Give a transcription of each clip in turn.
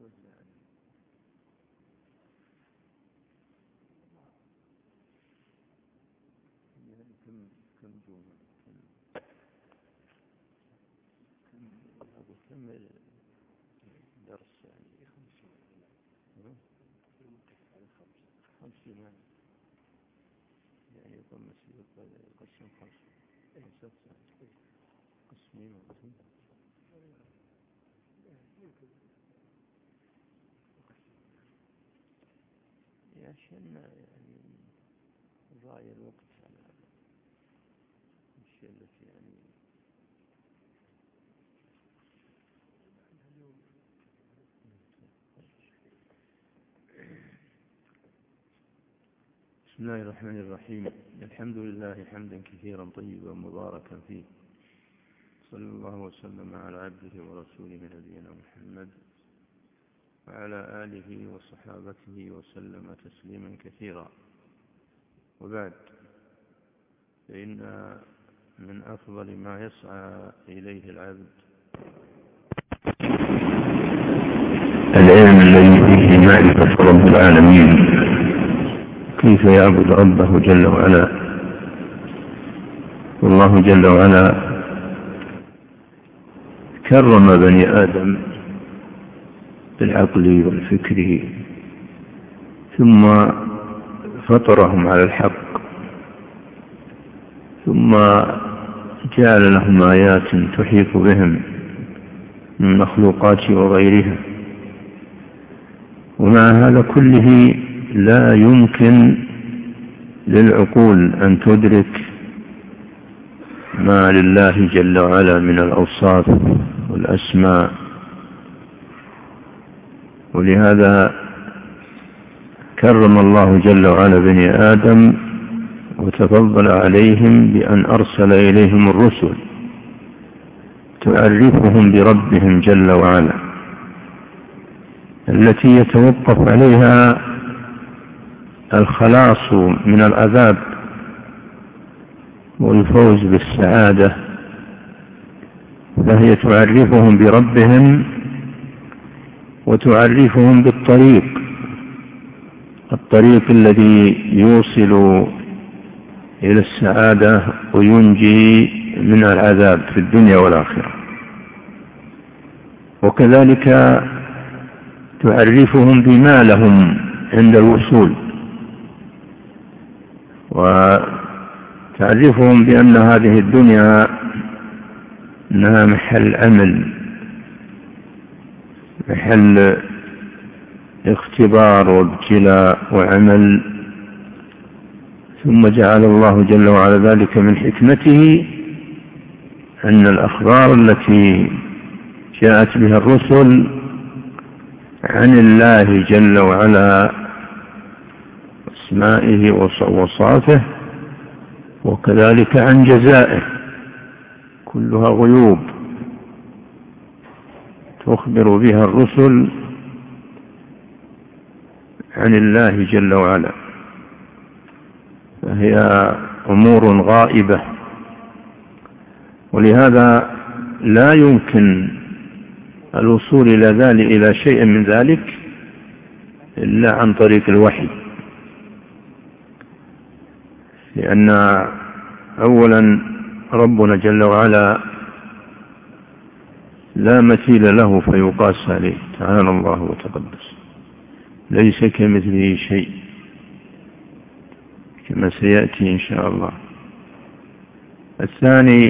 كم درس يعني 50 يعني يقوم يقسم 5 قسمين عشان يعني ضايع الوقت على الشيء التي يعني بسم الله الرحمن الرحيم. الحمد لله حمدا كثيرا طيبا مباركا فيه، صلى الله وسلم على عبده ورسوله نبينا محمد وعلى آله وصحابته وسلم تسليما كثيرا. وبعد، فإن من أفضل ما يسعى إليه العبد العلم الذي فيه معرفة رب العالمين، كيف يعبد ربه جل وعلا. والله جل وعلا كرم بني آدم بالعقل والفكر، ثم فطرهم على الحق، ثم جعل لهم آيات تحيط بهم من المخلوقات وغيرها. ومع هذا كله لا يمكن للعقول أن تدرك ما لله جل وعلا من الأوصاف والأسماء. ولهذا كرم الله جل وعلا بني آدم وتفضل عليهم بأن أرسل إليهم الرسل تعرفهم بربهم جل وعلا، التي يتوقف عليها الخلاص من العذاب والفوز بالسعادة. فهي تعرفهم بربهم وتعرفهم الطريق الذي يوصل إلى السعادة وينجي من العذاب في الدنيا والآخرة. وكذلك تعرفهم بما لهم عند الوصول، وتعرفهم بأن هذه الدنيا أنها محل عمل، محل اختبار وابتلاء وعمل. ثم جعل الله جل وعلا ذلك من حكمته أن الأخبار التي جاءت بها الرسل عن الله جل وعلا أسمائه وصفاته، وكذلك عن جزائه، كلها غيوب تخبر بها الرسل عن الله جل وعلا، فهي أمور غائبة. ولهذا لا يمكن الوصول إلى شيء من ذلك إلا عن طريق الوحي، لأن أولا ربنا جل وعلا لا مثيل له فيقاس عليه، تعالى الله وتقدس، ليس كمثله شيء كما سيأتي إن شاء الله. الثاني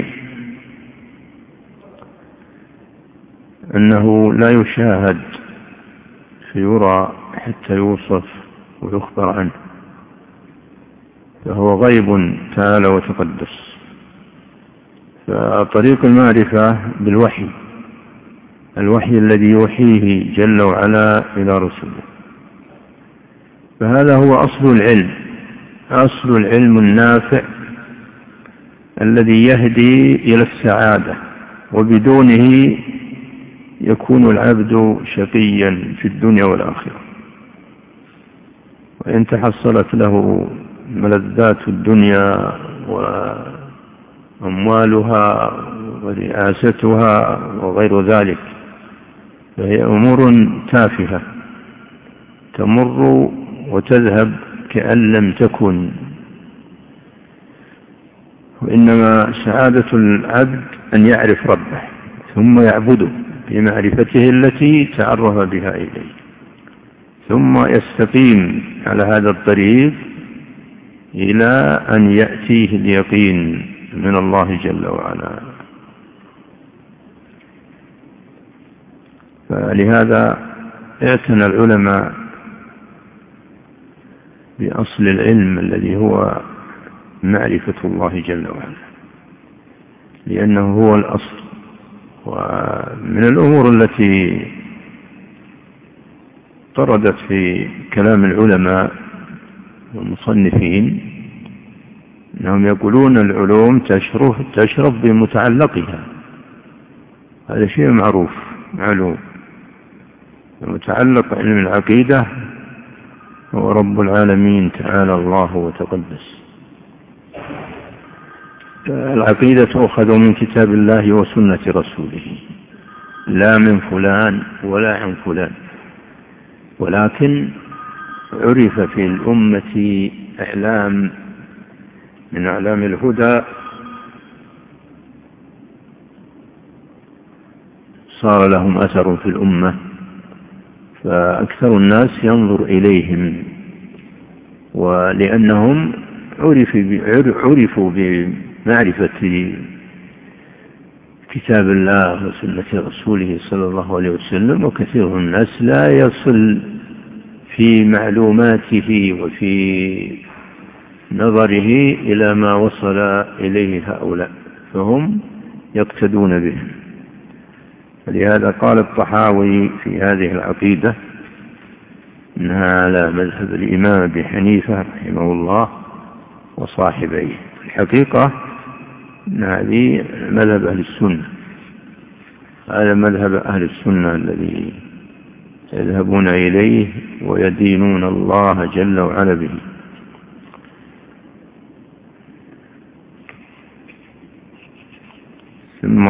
أنه لا يشاهد فيرى حتى يوصف ويخبر عنه، فهو غيب تعالى وتقدس. فطريق المعرفة بالوحي، الوحي الذي يوحيه جل وعلا إلى رسله، فهذا هو أصل العلم النافع الذي يهدي إلى السعادة، وبدونه يكون العبد شقيا في الدنيا والآخرة. وإن تحصلت له ملذات الدنيا وأموالها ورئاستها وغير ذلك، فهي أمور تافهة تمر وتذهب كأن لم تكن. وإنما سعادة العبد أن يعرف ربه ثم يعبده بمعرفته التي تعرف بها إليه، ثم يستقيم على هذا الطريق إلى أن يأتيه اليقين من الله جل وعلا. فلهذا اعتنى العلماء بأصل العلم الذي هو معرفة الله جل وعلا، لأنه هو الأصل. ومن الأمور التي طردت في كلام العلماء والمصنفين أنهم يقولون العلوم تشرف بمتعلقها. هذا شيء معروف معلوم. متعلق علم العقيدة هو رب العالمين تعالى الله وتقدس. العقيدة تؤخذ من كتاب الله وسنة رسوله، لا من فلان ولا عن فلان. ولكن عرف في الأمة إعلام من أعلام الهدى صار لهم أثر في الأمة، فأكثر الناس ينظر إليهم، ولأنهم عرفوا بمعرفة كتاب الله وسنة رسوله صلى الله عليه وسلم. وكثير من الناس لا يصل في معلوماته وفي نظره إلى ما وصل إليه هؤلاء، فهم يقتدون بهم. فلهذا قال الطحاوي في هذه العقيدة إنها على مذهب الإمام أبي حنيفة رحمه الله وصاحبيه. الحقيقة أن هذه مذهب أهل السنة، هذا مذهب أهل السنة الذي يذهبون إليه ويدينون الله جل وعلا به. ثم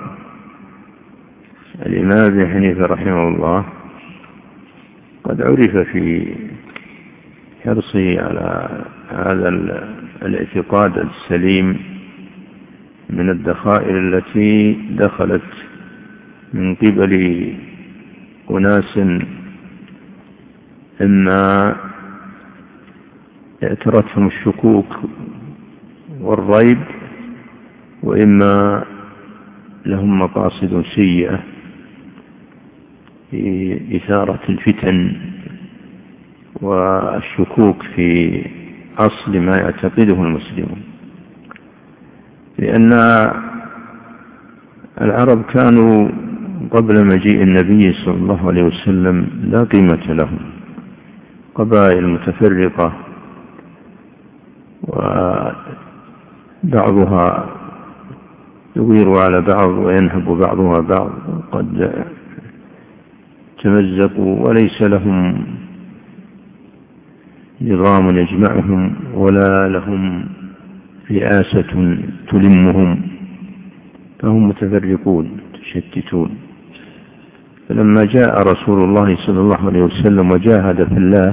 الإمام أبي حنيفة رحمه الله قد عرف في حرصه على هذا الاعتقاد السليم من الدخائل التي دخلت من قبل أناس إما اعترتهم الشكوك والريب، وإما لهم مقاصد سيئة في إثارة الفتن والشكوك في أصل ما يعتقده المسلمون. لأن العرب كانوا قبل مجيء النبي صلى الله عليه وسلم لا قيمة لهم، قبائل متفرقة وبعضها يغير على بعض وينهب بعضها بعض، قد تمزقوا وليس لهم نظام يجمعهم ولا لهم رئاسة تلمهم، فهم متفرقون متشتتون. فلما جاء رسول الله صلى الله عليه وسلم وجاهد في الله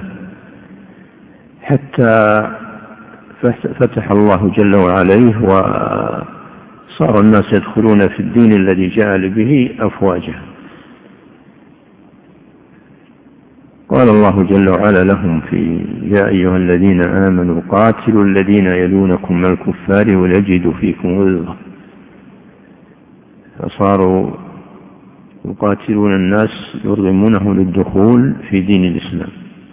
حتى فتح الله جل وعلا وصار الناس يدخلون في الدين الذي جاء به أفواجا. قال الله جل وعلا لهم في يا أيها الذين آمنوا قاتلوا الذين يلونكم من الكفار وليجدوا فيكم غلظة. فصاروا يقاتلون الناس يرغمونهم للدخول في دين الإسلام،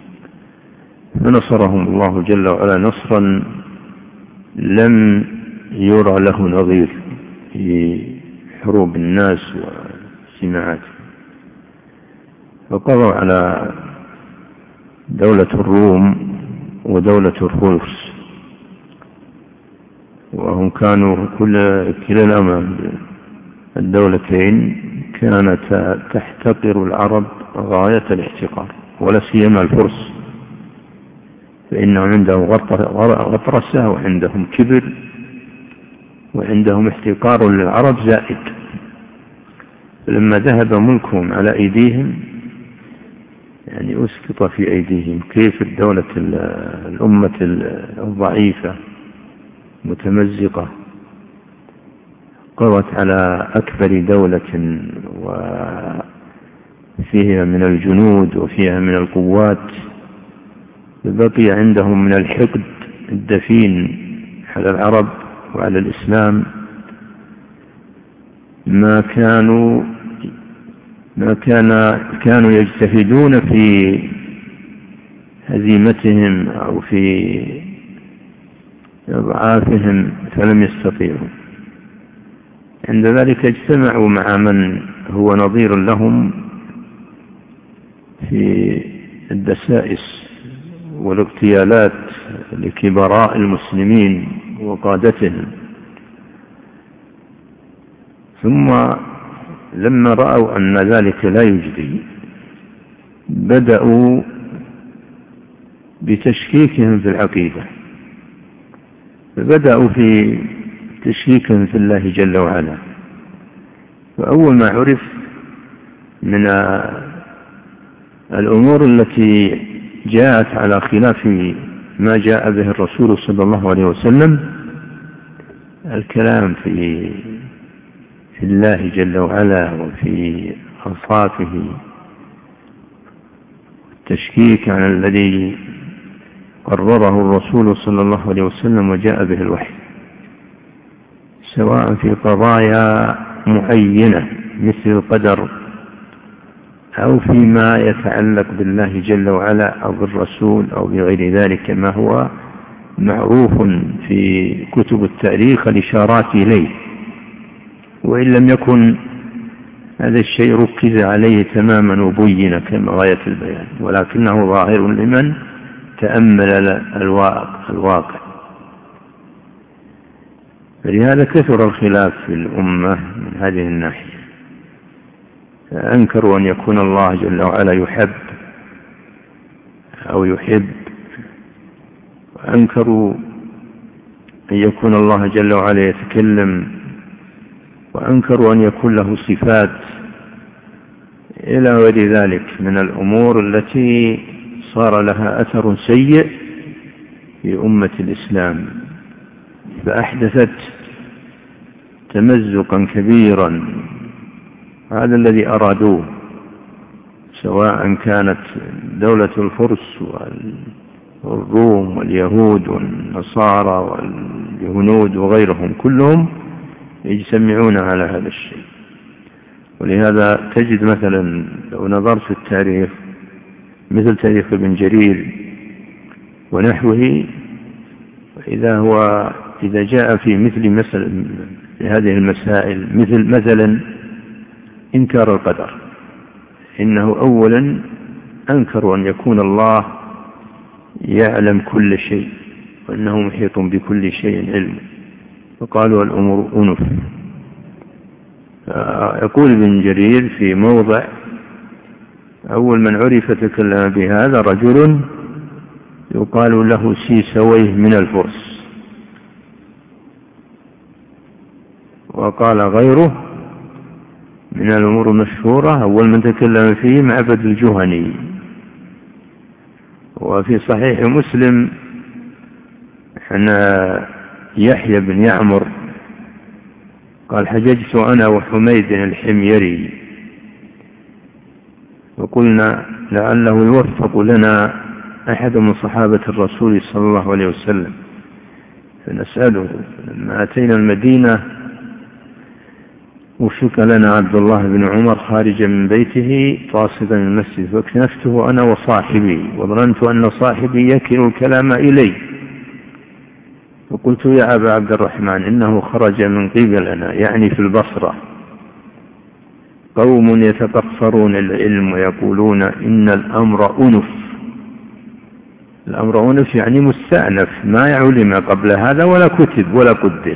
فنصرهم الله جل وعلا نصرا لم يرى له نظير في حروب الناس وسماعاتهم. فقضوا على دولة الروم ودولة الفرس، وهم كانوا كلا الدولتين كانت تحتقر العرب غاية الاحتقار، ولا سيما الفرس، فإنهم عندهم غطرسة وعندهم كبر وعندهم احتقار للعرب زائد. لما ذهب ملكهم على أيديهم يعني أسقط في أيديهم. كيف الدولة الأمة الضعيفة متمزقة قضت على أكبر دولة وفيها من الجنود وفيها من القوات، بقي عندهم من الحقد الدفين على العرب وعلى الإسلام ما كانوا يجتهدون في هزيمتهم أو في إضعافهم فلم يستطيعوا. عند ذلك اجتمعوا مع من هو نظير لهم في الدسائس والاغتيالات لكبراء المسلمين وقادتهم. ثم لما رأوا أن ذلك لا يجدي بدأوا بتشكيكهم في العقيدة، فبدأوا في تشكيكهم في الله جل وعلا. فأول ما عرف من الأمور التي جاءت على خلاف ما جاء به الرسول صلى الله عليه وسلم الكلام في الله جل وعلا وفي أوصافه، التشكيك عن الذي قرره الرسول صلى الله عليه وسلم وجاء به الوحي، سواء في قضايا معينة مثل القدر أو فيما يتعلق بالله جل وعلا أو بالرسول أو بغير ذلك ما هو معروف في كتب التاريخ الإشارات إليه، وإن لم يكن هذا الشيء ركز عليه تماما وبين كما غاية البيان، ولكنه ظاهر لمن تأمل الواقع. فلهذا كثر الخلاف في الأمة من هذه الناحية، فأنكروا أن يكون الله جل وعلا يحب أو يحب، وأنكروا أن يكون الله جل وعلا يتكلم، وأنكروا أن يكون له صفات إلى غير ذلك من الأمور التي صار لها أثر سيء في أمة الإسلام، فأحدثت تمزقا كبيرا. هذا الذي أرادوه، سواء كانت دولة الفرس والروم واليهود والنصارى والهنود وغيرهم كلهم يجتمعون على هذا الشيء. ولهذا تجد مثلا لو نظرت في التاريخ مثل تاريخ ابن جرير ونحوه، إذا جاء في مثل هذه المسائل مثلا إنكار القدر، إنه أولا أنكروا أن يكون الله يعلم كل شيء وأنه محيط بكل شيء علم، وقالوا الأمور أنف. يقول ابن جرير في موضع: أول من عرف تكلم بهذا رجل يقال له سيسويه من الفرس، وقال غيره من الأمور المشهورة أول من تكلم فيه معبد الجهني. وفي صحيح مسلم أن يحيى بن يعمر قال: حججت أنا وحميد الحميري وقلنا لعله يوفق لنا أحد من صحابة الرسول صلى الله عليه وسلم فنسأله. لما أتينا المدينة وشك لنا عبد الله بن عمر خارجا من بيته قاصدا المسجد، فاكتنفته أنا وصاحبي وظننت أن صاحبي يكل الكلام إلي، وقلت: يا أبا عبد الرحمن إنه خرج من قبلنا، يعني في البصرة، قوم يتقصرون العلم ويقولون إن الأمر أنف. الأمر أنف يعني مستأنف، ما علم قبل هذا ولا كتب ولا قدر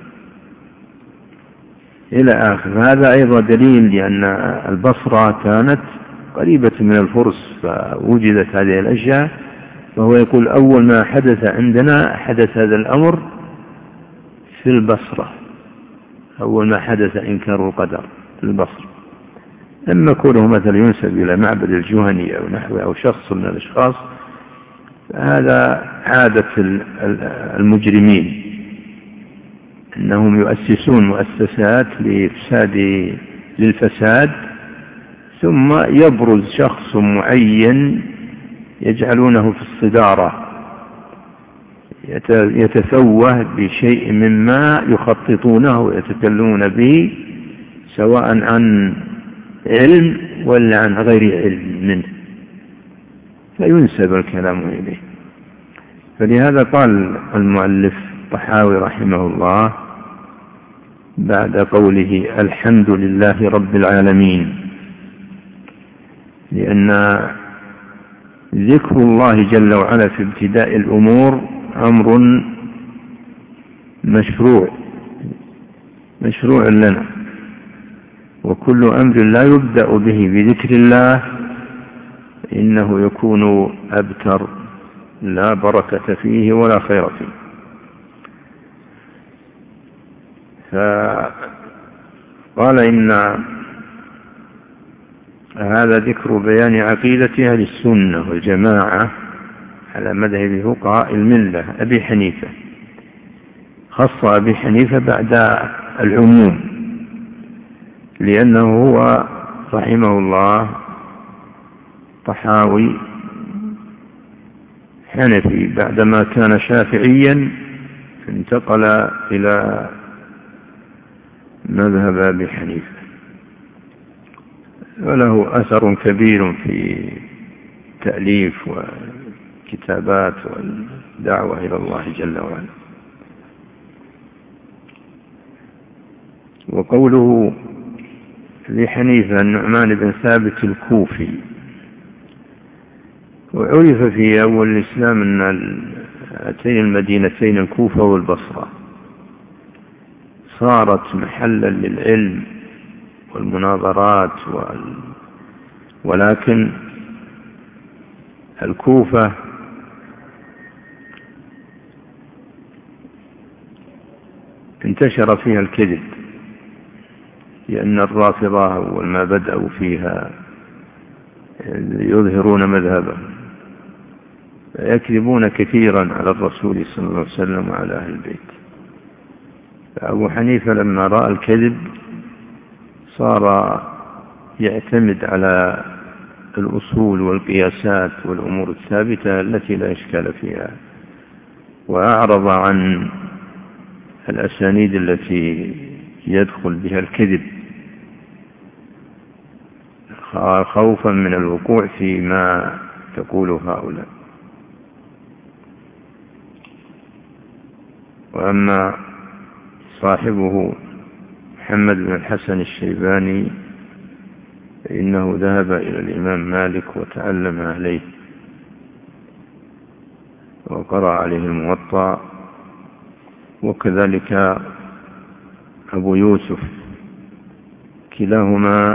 إلى آخر. هذا أيضا دليل لأن البصرة كانت قريبة من الفرس فوجدت هذه الأشياء، فهو يقول أول ما حدث عندنا حدث هذا الأمر في البصرة، أول ما حدث إنكار القدر في البصرة. أما كونه مثلا ينسب إلى معبد الجهني أو نحوه أو شخص من الأشخاص فهذا عادة المجرمين، أنهم يؤسسون مؤسسات للفساد، ثم يبرز شخص معين يجعلونه في الصدارة يتفوه بشيء مما يخططونه ويتكلمون به، سواء عن علم ولا عن غير علم منه، فينسب الكلام إليه. فلهذا قال المؤلف الطحاوي رحمه الله بعد قوله الحمد لله رب العالمين، لأن ذكر الله جل وعلا في ابتداء الأمور أمر مشروع لنا، وكل أمر لا يبدأ به بذكر الله إنه يكون أبتر، لا بركة فيه ولا خير فيه. فقال إن هذا ذكر بيان عقيدة أهل السنة والجماعة على مذهب فقهاء الملة أبي حنيفة، خص أبي حنيفة بعد العموم، لأنه هو رحمه الله طحاوي حنفي بعدما كان شافعيا انتقل إلى مذهب أبي حنيفة، وله أثر كبير في تأليف وكتابات والدعوة إلى الله جل وعلا. وقوله لحنيفة النعمان بن ثابت الكوفي، وعرف في أول الإسلام أن هاتين المدينتين الكوفة والبصرة صارت محلا للعلم والمناظرات ولكن الكوفة انتشر فيها الكذب، لأن الرافضة والما بدأوا فيها يظهرون مذهبهم يكذبون كثيرا على الرسول صلى الله عليه وسلم وعلى أهل البيت. فأبو حنيفة لما رأى الكذب صار يعتمد على الأصول والقياسات والأمور الثابتة التي لا إشكال فيها، وأعرض عن الأسانيد التي يدخل بها الكذب خوفا من الوقوع فيما تقول هؤلاء. وأما صاحبه محمد بن الحسن الشيباني فإنه ذهب إلى الإمام مالك وتعلم عليه وقرأ عليه الموطأ، وكذلك أبو يوسف، كلاهما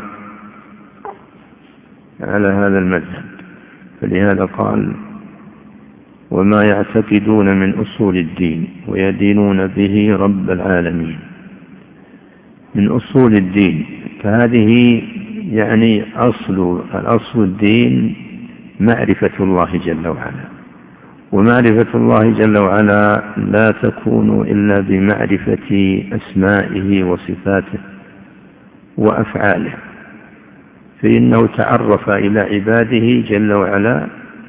على هذا المذهب. فلهذا قال وما يعتقدون من أصول الدين ويدينون به رب العالمين. من أصول الدين، فهذه يعني الأصل الدين معرفة الله جل وعلا، ومعرفة الله جل وعلا لا تكون إلا بمعرفة أسمائه وصفاته وأفعاله، فإنه تعرف إلى عباده جل وعلا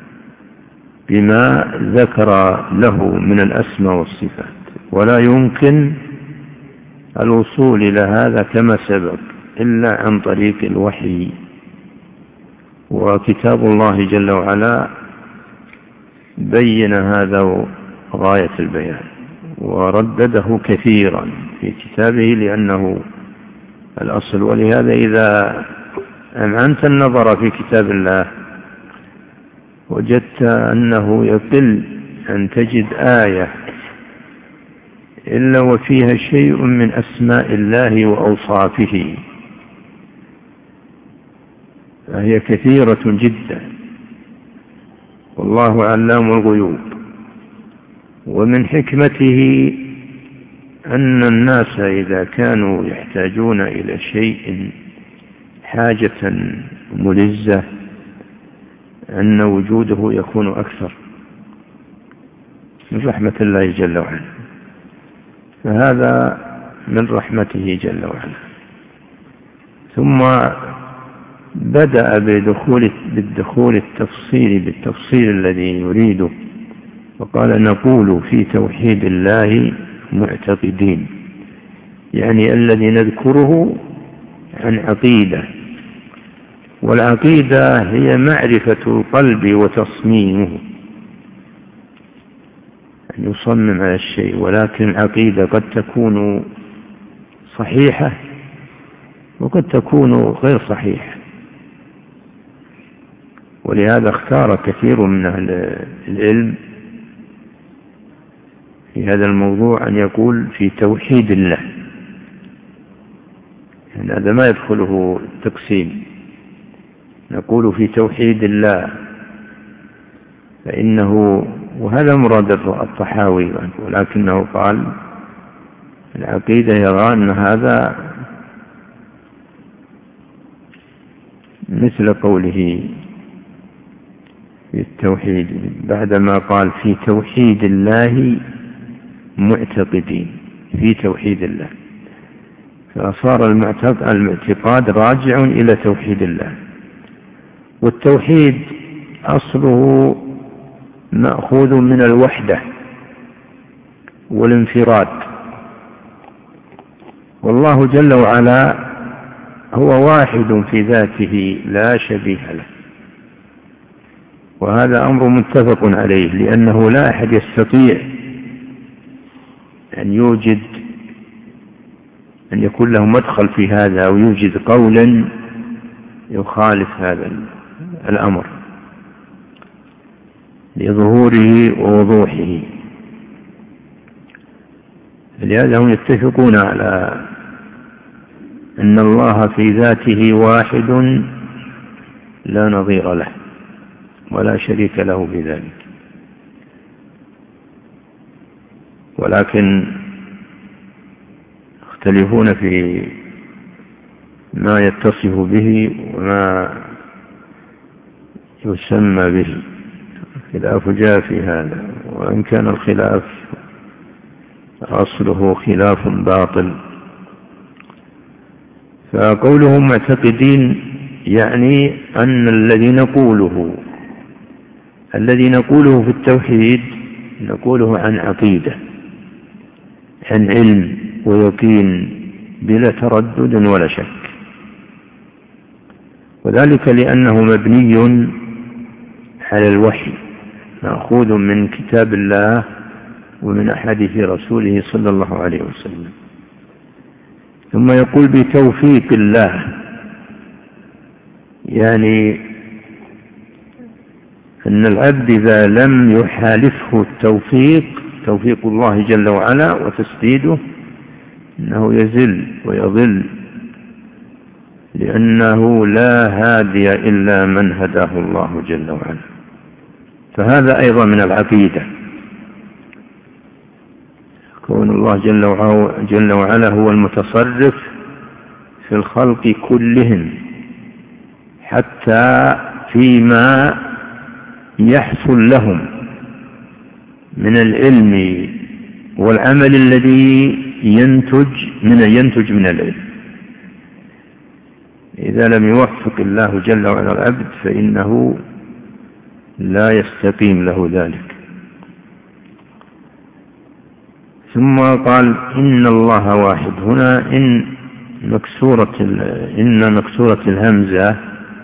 بما ذكر له من الأسماء والصفات، ولا يمكن الوصول إلى هذا كما سبق إلا عن طريق الوحي. وكتاب الله جل وعلا بين هذا غاية البيان وردده كثيرا في كتابه لأنه الأصل. ولهذا إذا أمعنت النظر في كتاب الله وجدت أنه يقل أن تجد آية إلا وفيها شيء من أسماء الله وأوصافه، فهي كثيرة جدا، والله علام الغيوب. ومن حكمته أن الناس إذا كانوا يحتاجون إلى شيء حاجة ملزة أن وجوده يكون أكثر من رحمة الله جل وعلا، فهذا من رحمته جل وعلا. ثم بدأ بالدخول بالتفصيل الذي يريده، وقال نقول في توحيد الله معتقدين، يعني الذي نذكره عن عقيدة، والعقيدة هي معرفة القلب وتصميمه، أن يصمم على الشيء. ولكن العقيدة قد تكون صحيحة وقد تكون غير صحيحة، ولهذا اختار كثير من أهل العلم في هذا الموضوع أن يقول في توحيد الله، يعني هذا ما يدخله التقسيم، نقول في توحيد الله، فإنه وهذا مراد الطحاوي، ولكنه قال العقيدة يرى أن هذا مثل قوله في التوحيد بعدما قال في توحيد الله معتقدين، في توحيد الله، فصار المعتقاد راجع إلى توحيد الله. والتوحيد أصله مأخوذ من الوحدة والانفراد، والله جل وعلا هو واحد في ذاته لا شبيه له، وهذا أمر متفق عليه، لأنه لا أحد يستطيع أن يكون له مدخل في هذا أو يوجد قولا يخالف هذا الأمر لظهوره ووضوحه. لهذا هم يتفقون على أن الله في ذاته واحد لا نظير له ولا شريك له في ذلك، ولكن يختلفون في ما يتصف به وما يسمى به، خلاف جاء في هذا، وإن كان الخلاف أصله خلاف باطل. فقولهم معتقدين يعني أن الذي نقوله في التوحيد نقوله عن عقيدة، عن علم ويقين بلا تردد ولا شك، وذلك لأنه مبني على الوحي مأخوذ من كتاب الله ومن أحاديث رسوله صلى الله عليه وسلم. ثم يقول بتوفيق الله، يعني أن العبد إذا لم يحالفه توفيق الله جل وعلا وتسديده أنه يزل ويضل، لأنه لا هادي إلا من هداه الله جل وعلا. فهذا أيضا من العقيدة، كون الله جل وعلا هو المتصرف في الخلق كلهم، حتى فيما يحصل لهم من العلم والعمل الذي ينتج من العلم. إذا لم يوفق الله جل وعلا العبد فإنه لا يستقيم له ذلك. ثم قال إن الله واحد، هنا إن مكسورة الهمزة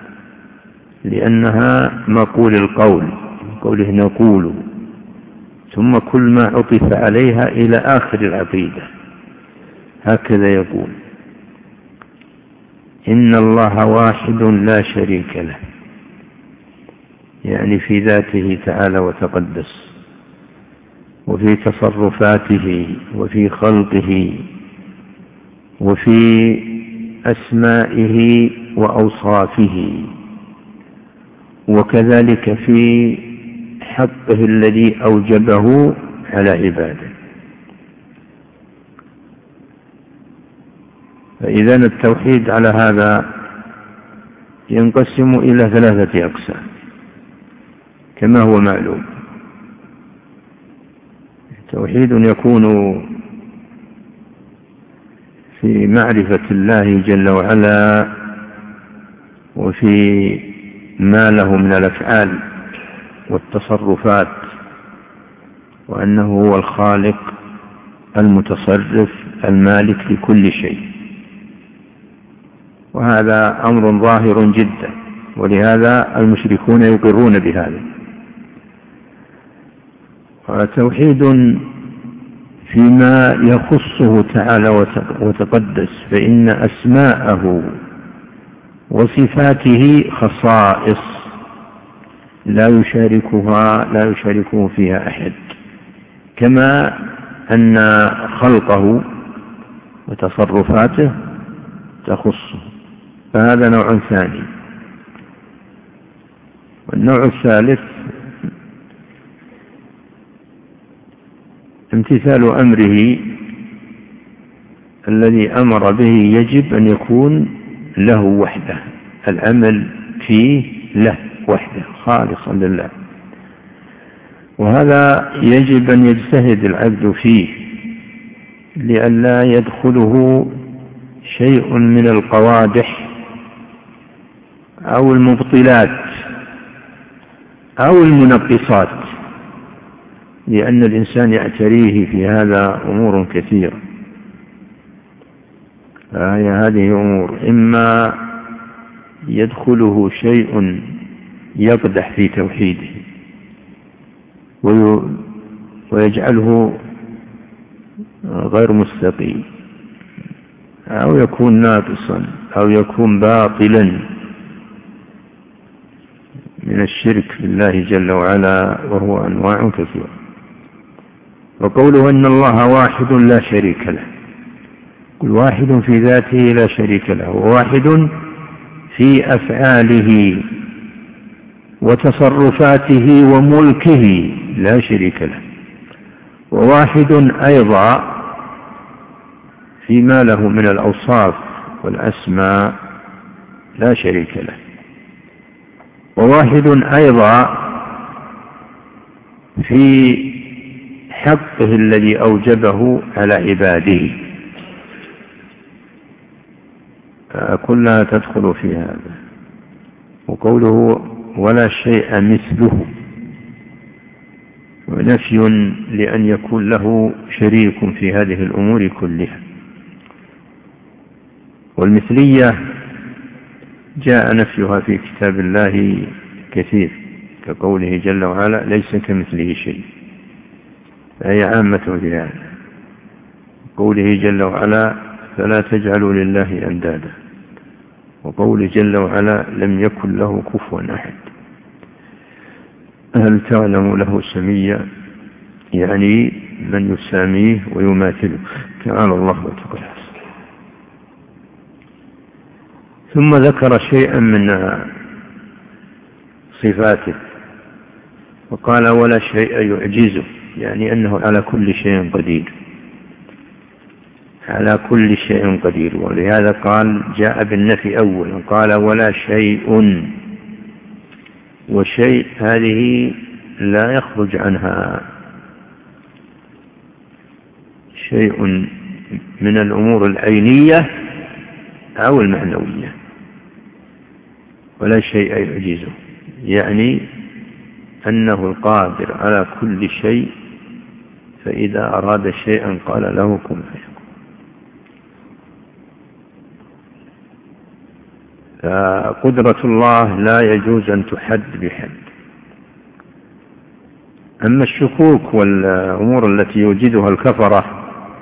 لأنها مقول القول، قوله نقول، ثم كل ما عطف عليها إلى آخر العقيدة، هكذا يقول إن الله واحد لا شريك له، يعني في ذاته تعالى وتقدس، وفي تصرفاته وفي خلقه وفي أسمائه وأوصافه، وكذلك في حقه الذي أوجبه على عباده. فإذا التوحيد على هذا ينقسم إلى 3 أقسام كما هو معلوم. توحيد يكون في معرفة الله جل وعلا وفي ما له من الأفعال والتصرفات، وأنه هو الخالق المتصرف المالك لكل شيء، وهذا أمر ظاهر جدا، ولهذا المشركون يقرون بهذا. وتوحيد فيما يخصه تعالى وتقدس، فإن أسماءه وصفاته خصائص لا يشاركه فيها أحد، كما أن خلقه وتصرفاته تخصه، فهذا نوع ثاني. والنوع الثالث امتثال أمره الذي أمر به يجب أن يكون له وحده، العمل فيه له وحده خالصا لله، وهذا يجب أن يجتهد العبد فيه لئلا يدخله شيء من القوادح أو المبطلات أو المنقصات، لأن الإنسان يعتريه في هذا أمور كثيرة. هذه أمور إما يدخله شيء يقدح في توحيده ويجعله غير مستقيم، أو يكون ناقصا، أو يكون باطلا من الشرك بالله جل وعلا، وهو أنواع كثيرة. وقوله أن الله واحد لا شريك له، كل واحد في ذاته لا شريك له، وواحد في أفعاله وتصرفاته وملكه لا شريك له، وواحد أيضا فيما له من الأوصاف والأسماء لا شريك له، وواحد أيضا في حقه الذي أوجبه على عباده، كلها تدخل في هذا. وقوله ولا شيء مثله، ونفي لأن يكون له شريك في هذه الأمور كلها. والمثلية جاء نفيها في كتاب الله كثير، كقوله جل وعلا ليس كمثله شيء، فهي عامة في هذا. قوله جل وعلا فلا تجعلوا لله أندادا، وقوله جل وعلا لم يكن له كفوا أحد. هل تعلم له سميا، يعني من يساميه ويماثله، تعالى الله وتقدس. ثم ذكر شيئا من صفاته وقال ولا شيء يعجزه، يعني أنه على كل شيء قدير، على كل شيء قدير. ولهذا قال جاء بالنفي أولا، قال ولا شيء، وشيء هذه لا يخرج عنها شيء من الأمور العينية أو المعنوية. ولا شيء يعجزه، يعني أنه القادر على كل شيء، فإذا أراد شيئا قال له كن فيكون. فقدرة الله لا يجوز أن تحد بحد. أما الشكوك والأمور التي يوجدها الكفرة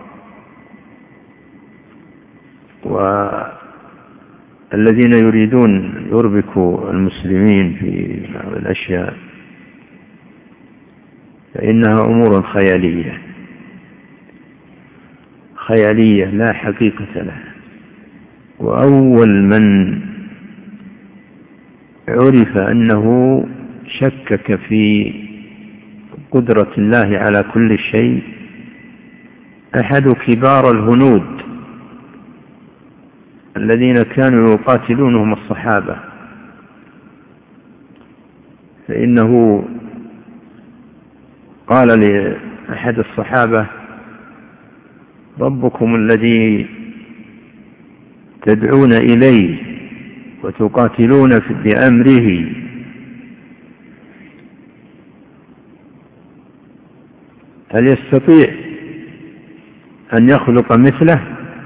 والذين يريدون يربكوا المسلمين في بعض الأشياء، فإنها أمور خيالية لا حقيقة لها. وأول من عرف أنه شكك في قدرة الله على كل شيء أحد كبار الهنود الذين كانوا يقاتلونهم الصحابة فإنه قال لأحد الصحابة: ربكم الذي تدعون إليه وتقاتلون بأمره هل يستطيع أن يخلق مثله؟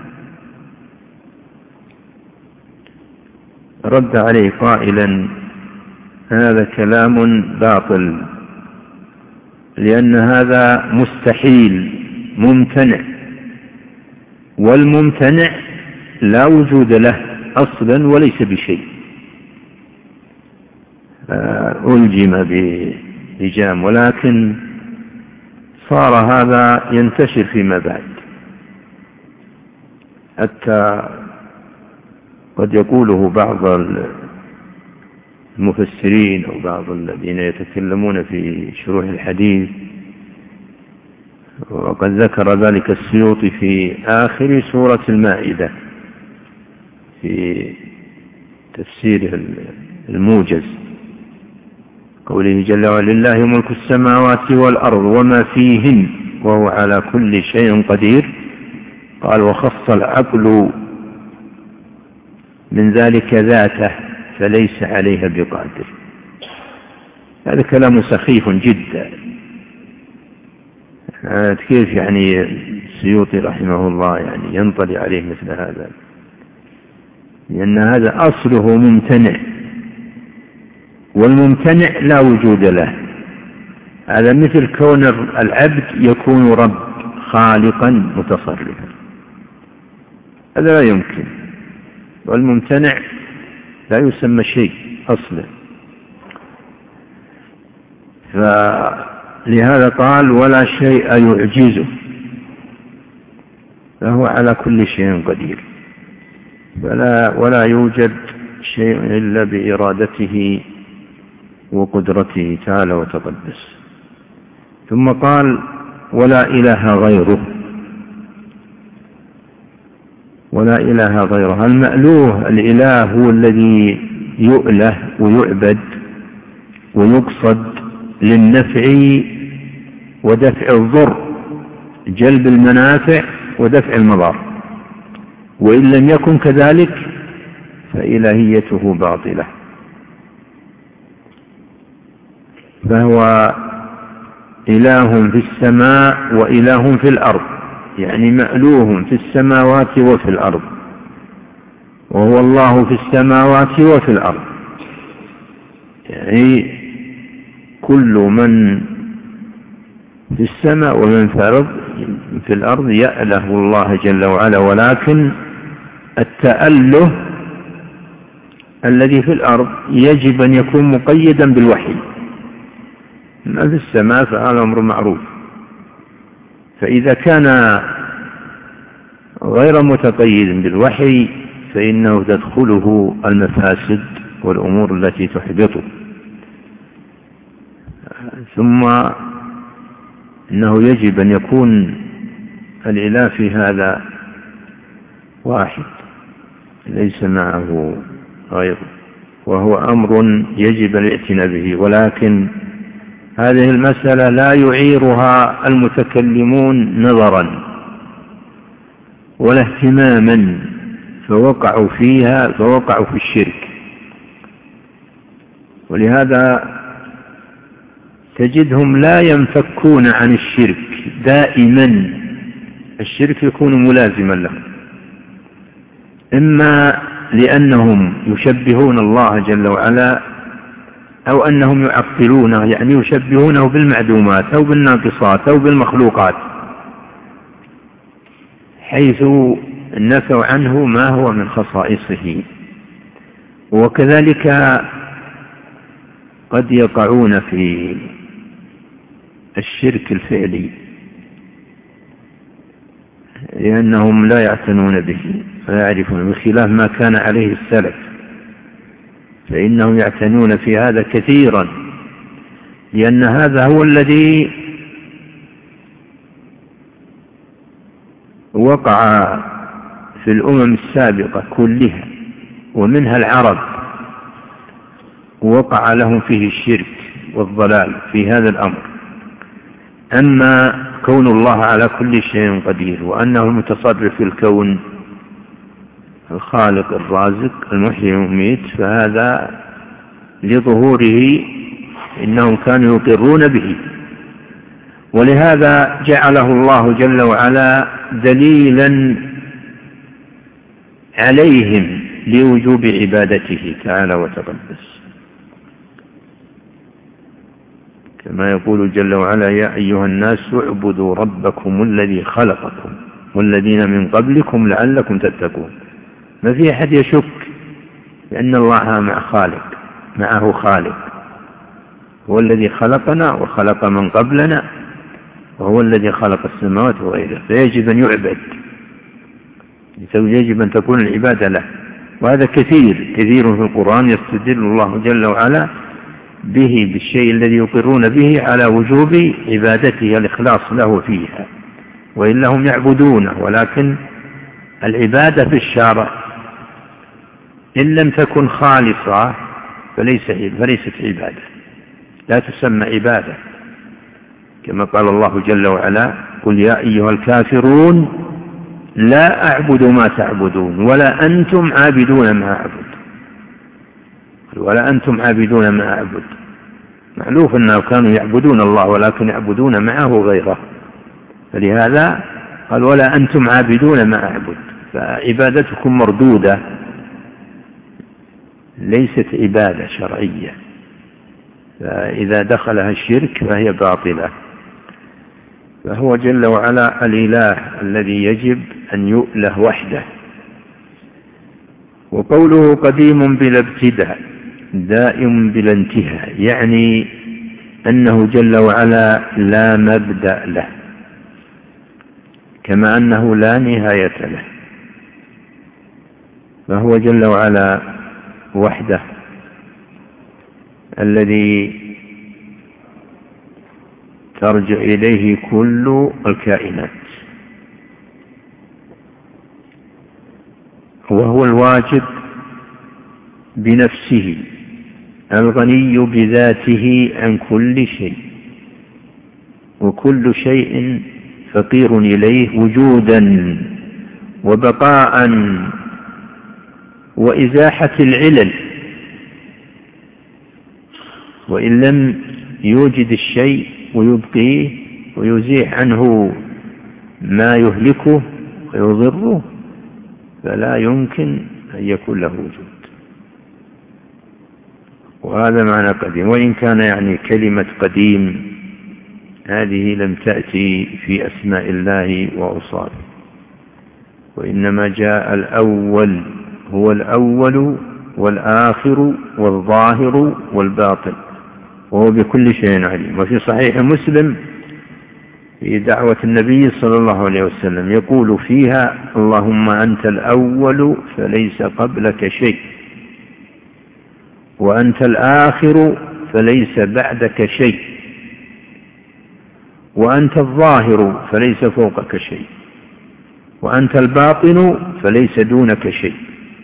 رد عليه قائلا: هذا كلام باطل، لأن هذا مستحيل ممتنع، والممتنع لا وجود له أصلا وليس بشيء. ألجم بلجام، ولكن صار هذا ينتشر فيما بعد، حتى قد يقوله بعض المفسرين أو بعض الذين يتكلمون في شروح الحديث، وقد ذكر ذلك السيوطي في آخر سورة المائدة في تفسيره الموجز، قوله جل وعلا: لله ملك السماوات والأرض وما فيهن وهو على كل شيء قدير. قال: وخص العقل من ذلك ذاته فليس عليها بقادر. هذا كلام سخيف جدا. كيف يعني السيوطي رحمه الله يعني ينطلي عليه مثل هذا؟ لأن هذا أصله ممتنع، والممتنع لا وجود له. هذا مثل كون العبد يكون رب خالقا متصرفا، هذا لا يمكن، والممتنع لا يسمى شيء أصلا. فلهذا قال: ولا شيء يعجزه فهو على كل شيء قدير، ولا يوجد شيء إلا بإرادته وقدرته تعالى وتقدس. ثم قال: ولا إله غيره. ولا إله غيره. المألوه الإله هو الذي يؤله ويعبد ويقصد للنفع ودفع الضر، جلب المنافع ودفع المضار، وإن لم يكن كذلك فإلهيته باطلة. فهو إله في السماء وإله في الأرض، يعني مألوه في السماوات وفي الأرض، وهو الله في السماوات وفي الأرض. يعني كل من في السماء ومن في الأرض يأله الله جل وعلا، ولكن التأله الذي في الأرض يجب أن يكون مقيدا بالوحي. ما في السماء فهذا أمر معروف، فإذا كان غير متقيد بالوحي فإنه تدخله المفاسد والأمور التي تحبطه. ثم إنه يجب أن يكون الإله في هذا واحد ليس معه غيره، وهو أمر يجب الاعتناء به. ولكن هذه المسألة لا يعيرها المتكلمون نظرا ولا اهتماما، فوقعوا في الشرك. ولهذا تجدهم لا ينفكون عن الشرك دائما، الشرك يكون ملازما لهم، إما لأنهم يشبهون الله جل وعلا، أو أنهم يعطلونه، يعني يشبهونه بالمعدومات أو بالناقصات أو بالمخلوقات، حيث نفوا عنه ما هو من خصائصه. وكذلك قد يقعون في الشرك الفعلي لأنهم لا يعتنون به ولا يعرفون، بخلاف ما كان عليه السلف، فإنهم يعتنون في هذا كثيرا، لأن هذا هو الذي وقع في الأمم السابقة كلها ومنها العرب، وقع لهم فيه الشرك والضلال في هذا الأمر. أما كون الله على كل شيء قدير وأنه المتصرف في الكون الخالق الرازق المحيي المميت، فهذا لظهوره إنهم كانوا يقرون به، ولهذا جعله الله جل وعلا دليلا عليهم لوجوب عبادته تعالى وتقدس، كما يقول جل وعلا: يا أيها الناس اعبدوا ربكم الذي خلقكم والذين من قبلكم لعلكم تتقون. ما في أحد يشك بأن الله معه خالق، هو الذي خلقنا وخلق من قبلنا، وهو الذي خلق السماوات وغيرها، فيجب أن يعبد، يجب أن تكون العبادة له. وهذا كثير في القرآن يستدل الله جل وعلا به بالشيء الذي يقرون به على وجوب عبادته الإخلاص له فيها، وإلا هم يعبدونه، ولكن العبادة في الشرع إن لم تكن خالصة فليست عبادة، لا تسمى عبادة، كما قال الله جل وعلا: قل يا أيها الكافرون لا أعبد ما تعبدون ولا أنتم عابدون ما أعبد. ولا أنتم عابدون ما أعبد، معلوف أنهم كانوا يعبدون الله ولكن يعبدون معه غيره، فلهذا قال: ولا أنتم عابدون ما أعبد، فعبادتكم مردودة، ليست عبادة شرعية، فإذا دخلها الشرك فهي باطلة. فهو جل وعلا الإله الذي يجب أن يؤله وحده. وقوله قديم بلا ابتداء دائم بلا انتهاء، يعني أنه جل وعلا لا مبدأ له، كما أنه لا نهاية له، فهو جل وعلا وحده الذي ترجع إليه كل الكائنات، وهو الواجب بنفسه الغني بذاته عن كل شيء، وكل شيء فقير إليه وجودا وبقاء وإزاحة العلل، وإن لم يوجد الشيء ويبقيه ويزيح عنه ما يهلكه ويضره فلا يمكن أن يكون له وجود. وهذا معنى قديم، وإن كان يعني كلمة قديم هذه لم تأتي في أسماء الله وأوصافه، وإنما جاء الأول، هو الأول والآخر والظاهر والباطن، وهو بكل شيء عليم. وفي صحيح مسلم في دعوة النبي صلى الله عليه وسلم يقول فيها: اللهم أنت الأول فليس قبلك شيء، وأنت الآخر فليس بعدك شيء، وأنت الظاهر فليس فوقك شيء، وأنت الباطن فليس دونك شيء.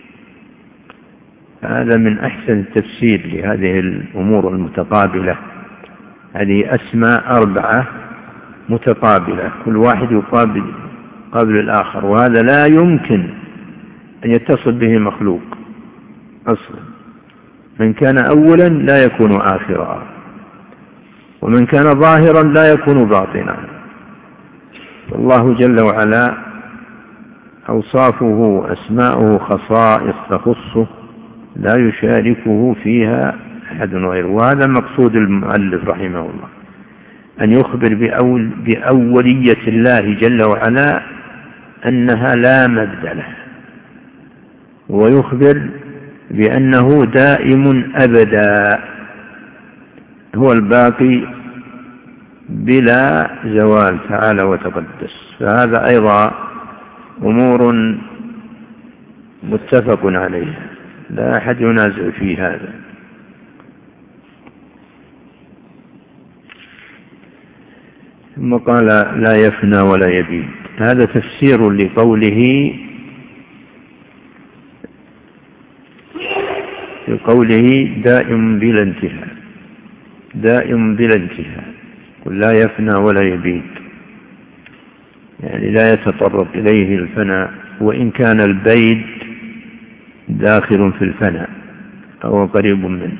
هذا من أحسن التفسير لهذه الأمور المتقابلة. هذه أسماء 4 متقابلة، كل واحد يقابل الآخر، وهذا لا يمكن أن يتصل به مخلوق أصلا. من كان أولا لا يكون آخرا، ومن كان ظاهرا لا يكون باطنا. الله جل وعلا أوصافه أسماؤه خصائص تخصه لا يشاركه فيها أحد غيره. وهذا مقصود المؤلف رحمه الله، أن يخبر بأولية الله جل وعلا أنها لا مبدأ له، ويخبر بأنه دائم أبدا، هو الباقي بلا زوال تعالى وتقدس. فهذا أيضا أمور متفق عليها، لا أحد ينازع في هذا. ثم قال: لا يفنى ولا يبيد. هذا تفسير لقوله دائم بلا انتهاء، دائم بلا انتهاء، لا يفنى ولا يبيد، يعني لا يتطرق إليه الفناء، وإن كان البيد داخل في الفناء أو قريب منه،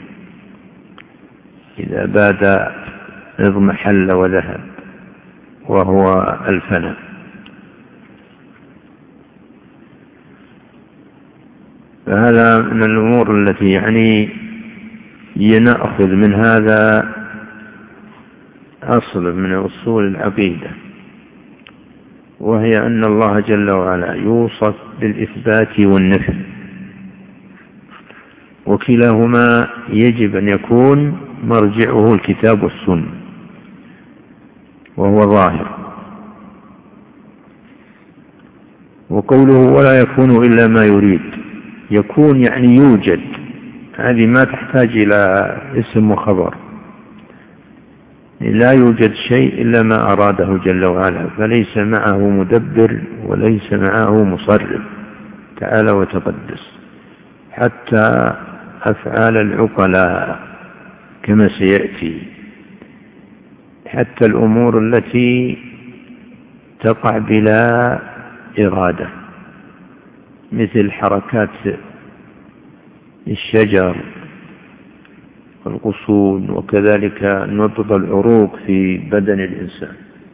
إذا باد اضمحل وذهب، وهو الفناء. فهذا من الأمور التي يعني نأخذ من هذا أصل من أصول العقيدة، وهي أن الله جل وعلا يوصف بالإثبات والنفي، وكلاهما يجب أن يكون مرجعه الكتاب والسنة، وهو ظاهر. وقوله ولا يكون إلا ما يريد، يكون يعني يوجد، هذه ما تحتاج إلى اسم وخبر، لا يوجد شيء إلا ما أراده جل وعلا، فليس معه مدبر وليس معه مصرف تعالى وتقدس. حتى أفعال العقلاء كما سيأتي، حتى الأمور التي تقع بلا إرادة، مثل حركات الشجر والغصون، وكذلك نبض العروق في بدن الإنسان،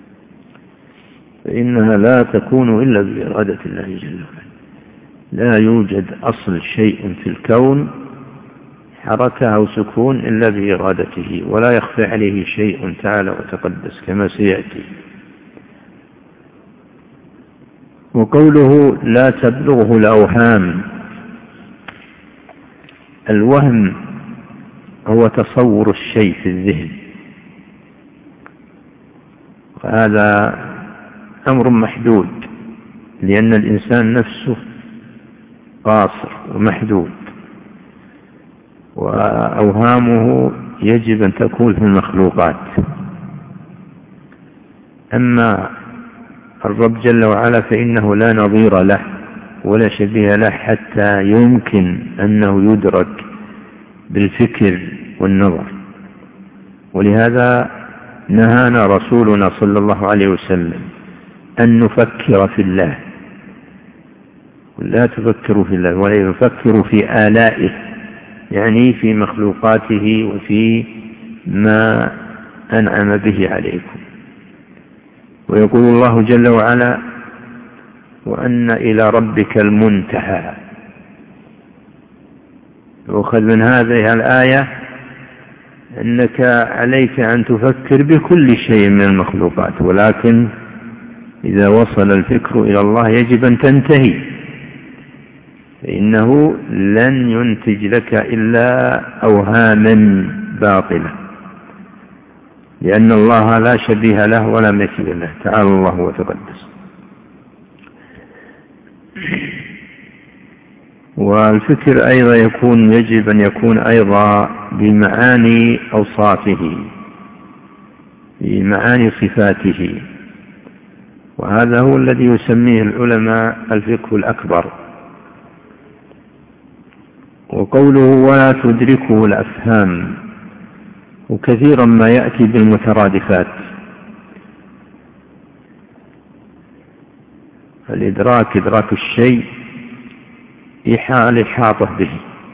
فإنها لا تكون إلا بإرادة الله جل وعلا. لا يوجد أصل شيء في الكون حركة أو سكون إلا بإرادته، ولا يخفى عليه شيء تعالى وتقدس كما سيأتي. وقوله لا تبلغه الأوهام، الوهم هو تصور الشيء في الذهن، وهذا أمر محدود، لأن الإنسان نفسه قاصر ومحدود، وأوهامه يجب أن تكون في المخلوقات. أما الرب جل وعلا فإنه لا نظير له ولا شبيه له، حتى يمكن أنه يدرك بالفكر والنظر. ولهذا نهانا رسولنا صلى الله عليه وسلم أن نفكر في الله، لا تفكروا في الله ولا يفكروا في آلائه، يعني في مخلوقاته وفي ما أنعم به عليكم. ويقول الله جل وعلا وأن إلى ربك المنتهى. يؤخذ من هذه الآية أنك عليك أن تفكر بكل شيء من المخلوقات، ولكن إذا وصل الفكر إلى الله يجب أن تنتهي، فإنه لن ينتج لك إلا أوهاما باطلة، لأن الله لا شبيه له ولا مثيل له تعالى الله وتقدس. والفكر أيضا يجب أن يكون أيضا بمعاني أوصافه، بمعاني صفاته، وهذا هو الذي يسميه العلماء الفقه الأكبر. وقوله ولا تدركه الأفهام، وكثيرا ما يأتي بالمترادفات، الإدراك إدراك الشيء الإحاطة به،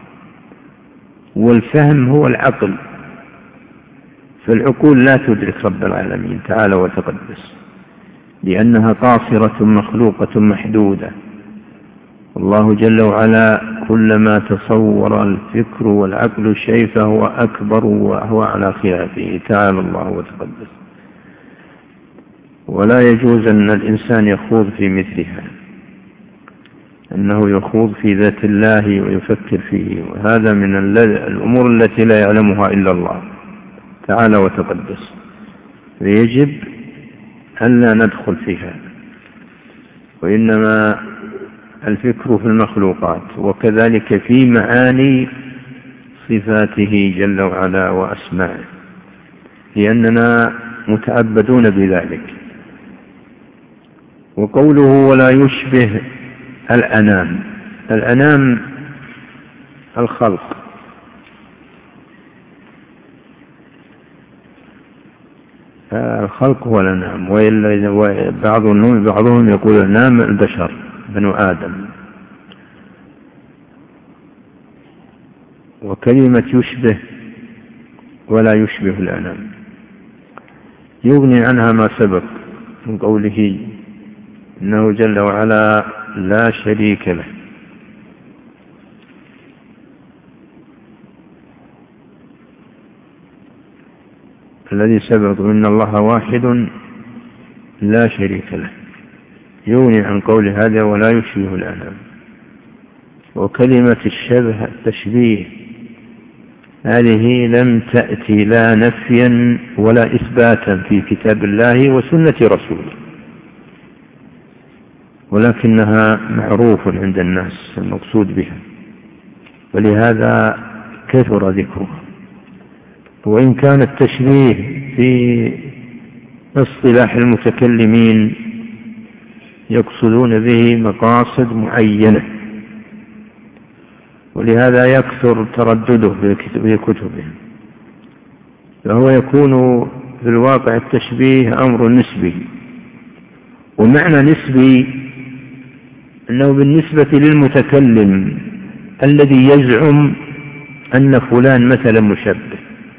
والفهم هو العقل، فالعقول لا تدرك رب العالمين تعالى وتقدس، لأنها قاصرة مخلوقة محدودة. الله جل وعلا كلما تصور الفكر والعقل شيء فهو أكبر وهو على خلافه تعالى الله وتقدس. ولا يجوز أن الإنسان يخوض في مثلها، أنه يخوض في ذات الله ويفكر فيه، وهذا من الأمور التي لا يعلمها إلا الله تعالى وتقدس، فيجب أن لا ندخل فيها. وإنما الفكر في المخلوقات، وكذلك في معاني صفاته جل وعلا وأسمائه، لأننا متعبدون بذلك. وقوله ولا يشبه الأنام، الأنام الخلق، الخلق ولا نام، وإلا بعضهم يقول نام البشر بنو آدم. وكلمة يشبه ولا يشبه الأنام يغني عنها ما سبق من قوله إنه جل وعلا لا شريك له، الذي سبق إن الله واحد لا شريك له، يغني عن قول هذا ولا يشبه الأنام. وكلمة الشبه التشبيه هذه لم تأتي لا نفيا ولا إثباتا في كتاب الله وسنة رسوله، ولكنها معروف عند الناس المقصود بها، ولهذا كثر ذكرها. وإن كان التشبيه في اصطلاح المتكلمين يقصدون به مقاصد معينة، ولهذا يكثر تردده في كتبهم، فهو يكون في الواقع التشبيه أمر نسبي. ومعنى نسبي أنه بالنسبة للمتكلم الذي يزعم أن فلان مثلا مشبه،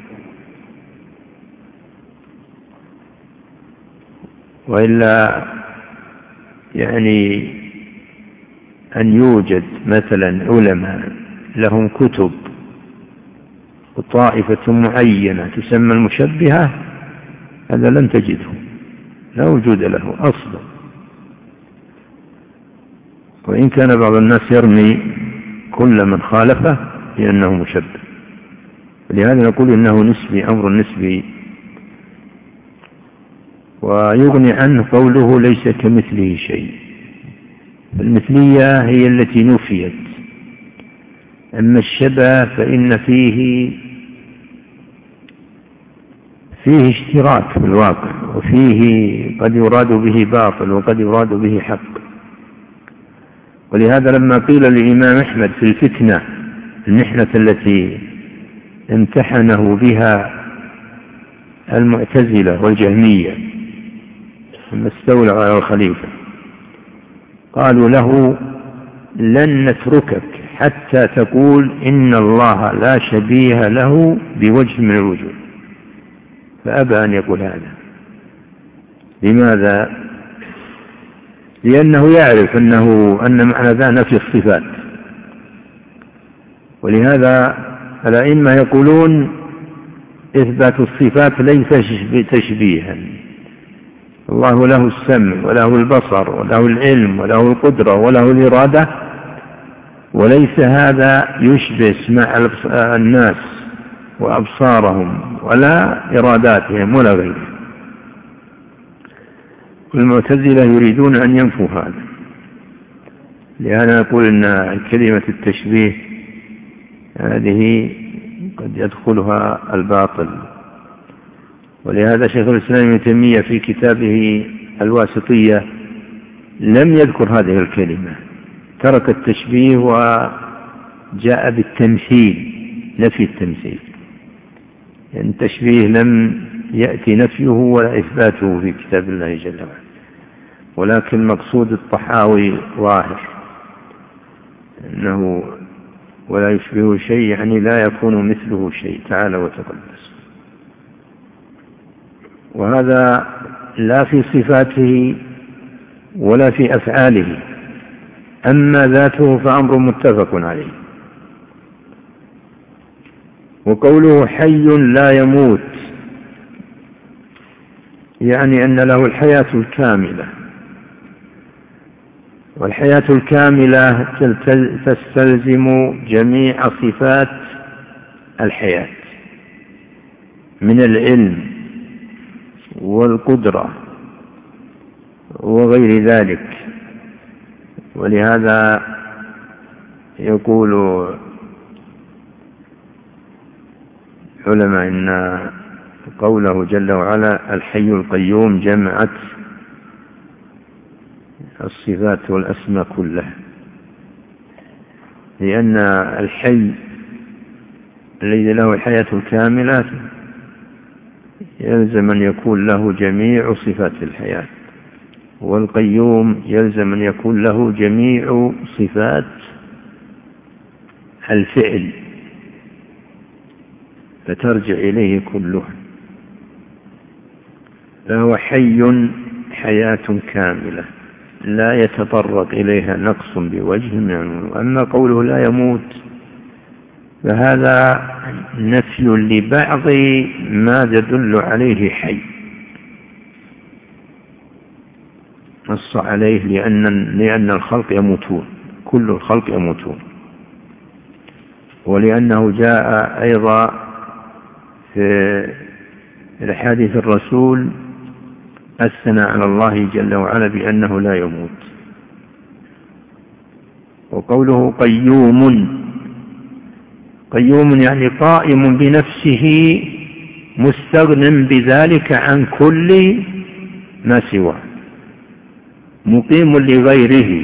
وإلا يعني أن يوجد مثلا علماء لهم كتب وطائفة معينة تسمى المشبهة، هذا لن تجده، لا وجود له أصلا. وإن كان بعض الناس يرمي كل من خالفه لأنه مشبه، ولهذا نقول إنه نسبي، أمر نسبي. ويغني عنه قوله ليس كمثله شيء. المثلية هي التي نفيت، أما الشبه فإن فيه اشتراك في الواقع، وفيه قد يراد به باطل وقد يراد به حق. ولهذا لما قيل للإمام أحمد في الفتنة المحنة التي امتحنه بها المعتزلة والجهمية لما استولى على الخليفة، قالوا له لن نتركك حتى تقول إن الله لا شبيه له بوجه من الوجوه، فأبى أن يقول هذا. لماذا؟ لأنه يعرف أن معنى ذا نفي الصفات. ولهذا الأئمة يقولون إثبات الصفات ليس تشبيها، الله له السمع وله البصر وله العلم وله القدرة وله الإرادة، وليس هذا يشبه سماع الناس وأبصارهم ولا إراداتهم ولا غيره. والمعتزلة يريدون أن ينفوا هذا، لهذا نقول أن كلمة التشبيه هذه قد يدخلها الباطل. ولهذا شيخ الإسلام ابن تيمية في كتابه الواسطية لم يذكر هذه الكلمة، ترك التشبيه وجاء بالتمثيل، نفي التمثيل، يعني التشبيه لم يأتي نفيه ولا إثباته في كتاب الله جل وعلا. ولكن مقصود الطحاوي ظاهر، أنه ولا يشبه شيء يعني لا يكون مثله شيء تعالى وتقدس. وهذا لا في صفاته ولا في أفعاله، أما ذاته فأمر متفق عليه. وقوله حي لا يموت يعني أن له الحياة الكاملة، والحياة الكاملة تستلزم جميع صفات الحياة من العلم والقدرة وغير ذلك. ولهذا يقول علماء إن قوله جل وعلا الحي القيوم جمعت الصفات والأسماء كلها، لأن الحي الذي له الحياة الكاملة يلزم أن يكون له جميع صفات الحياة، والقيوم يلزم أن يكون له جميع صفات الفعل، فترجع إليه كلها. فهو حي حياة كاملة لا يتطرق إليها نقص بوجه منه. أما قوله لا يموت فهذا نفي لبعض ما يدل عليه حي، نص عليه لأن الخلق يموتون، كل الخلق يموتون، ولأنه جاء أيضا في الحديث الرسول أثنى على الله جل وعلا بأنه لا يموت. وقوله قيوم يعني قائم بنفسه مستغن بذلك عن كل ما سواه، مقيم لغيره،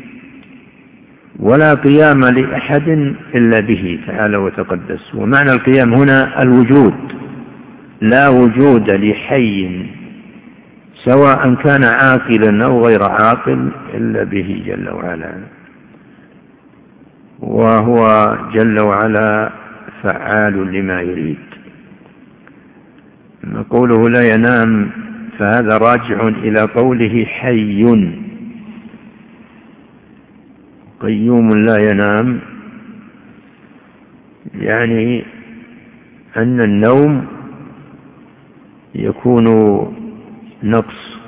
ولا قيام لأحد إلا به تعالى وتقدس. ومعنى القيام هنا الوجود، لا وجود لحي سواء كان عاقلا أو غير عاقل إلا به جل وعلا، وهو جل وعلا فعال لما يريد. قوله لا ينام فهذا راجع إلى قوله حي قيوم لا ينام، يعني أن النوم يكون نقص.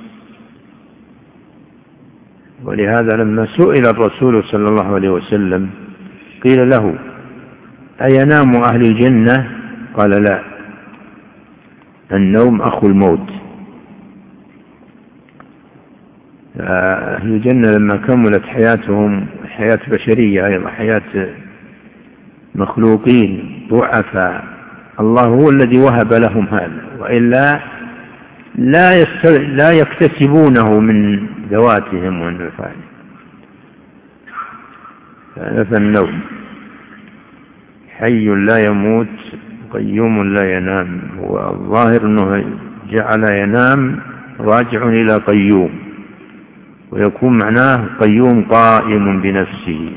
ولهذا لما سئل الرسول صلى الله عليه وسلم قيل له أينام أهل الجنة؟ قال لا، النوم أخو الموت. أهل الجنة لما كملت حياتهم حياة بشرية أيضا، حياة مخلوقين ضعفاء، الله هو الذي وهب لهم هذا، وإلا لا يكتسبونه من ذواتهم ومن أنفسهم. فالنوم حي لا يموت قيوم لا ينام، والظاهر أنه جعل ينام راجع إلى قيوم، ويكون معناه قيوم قائم بنفسه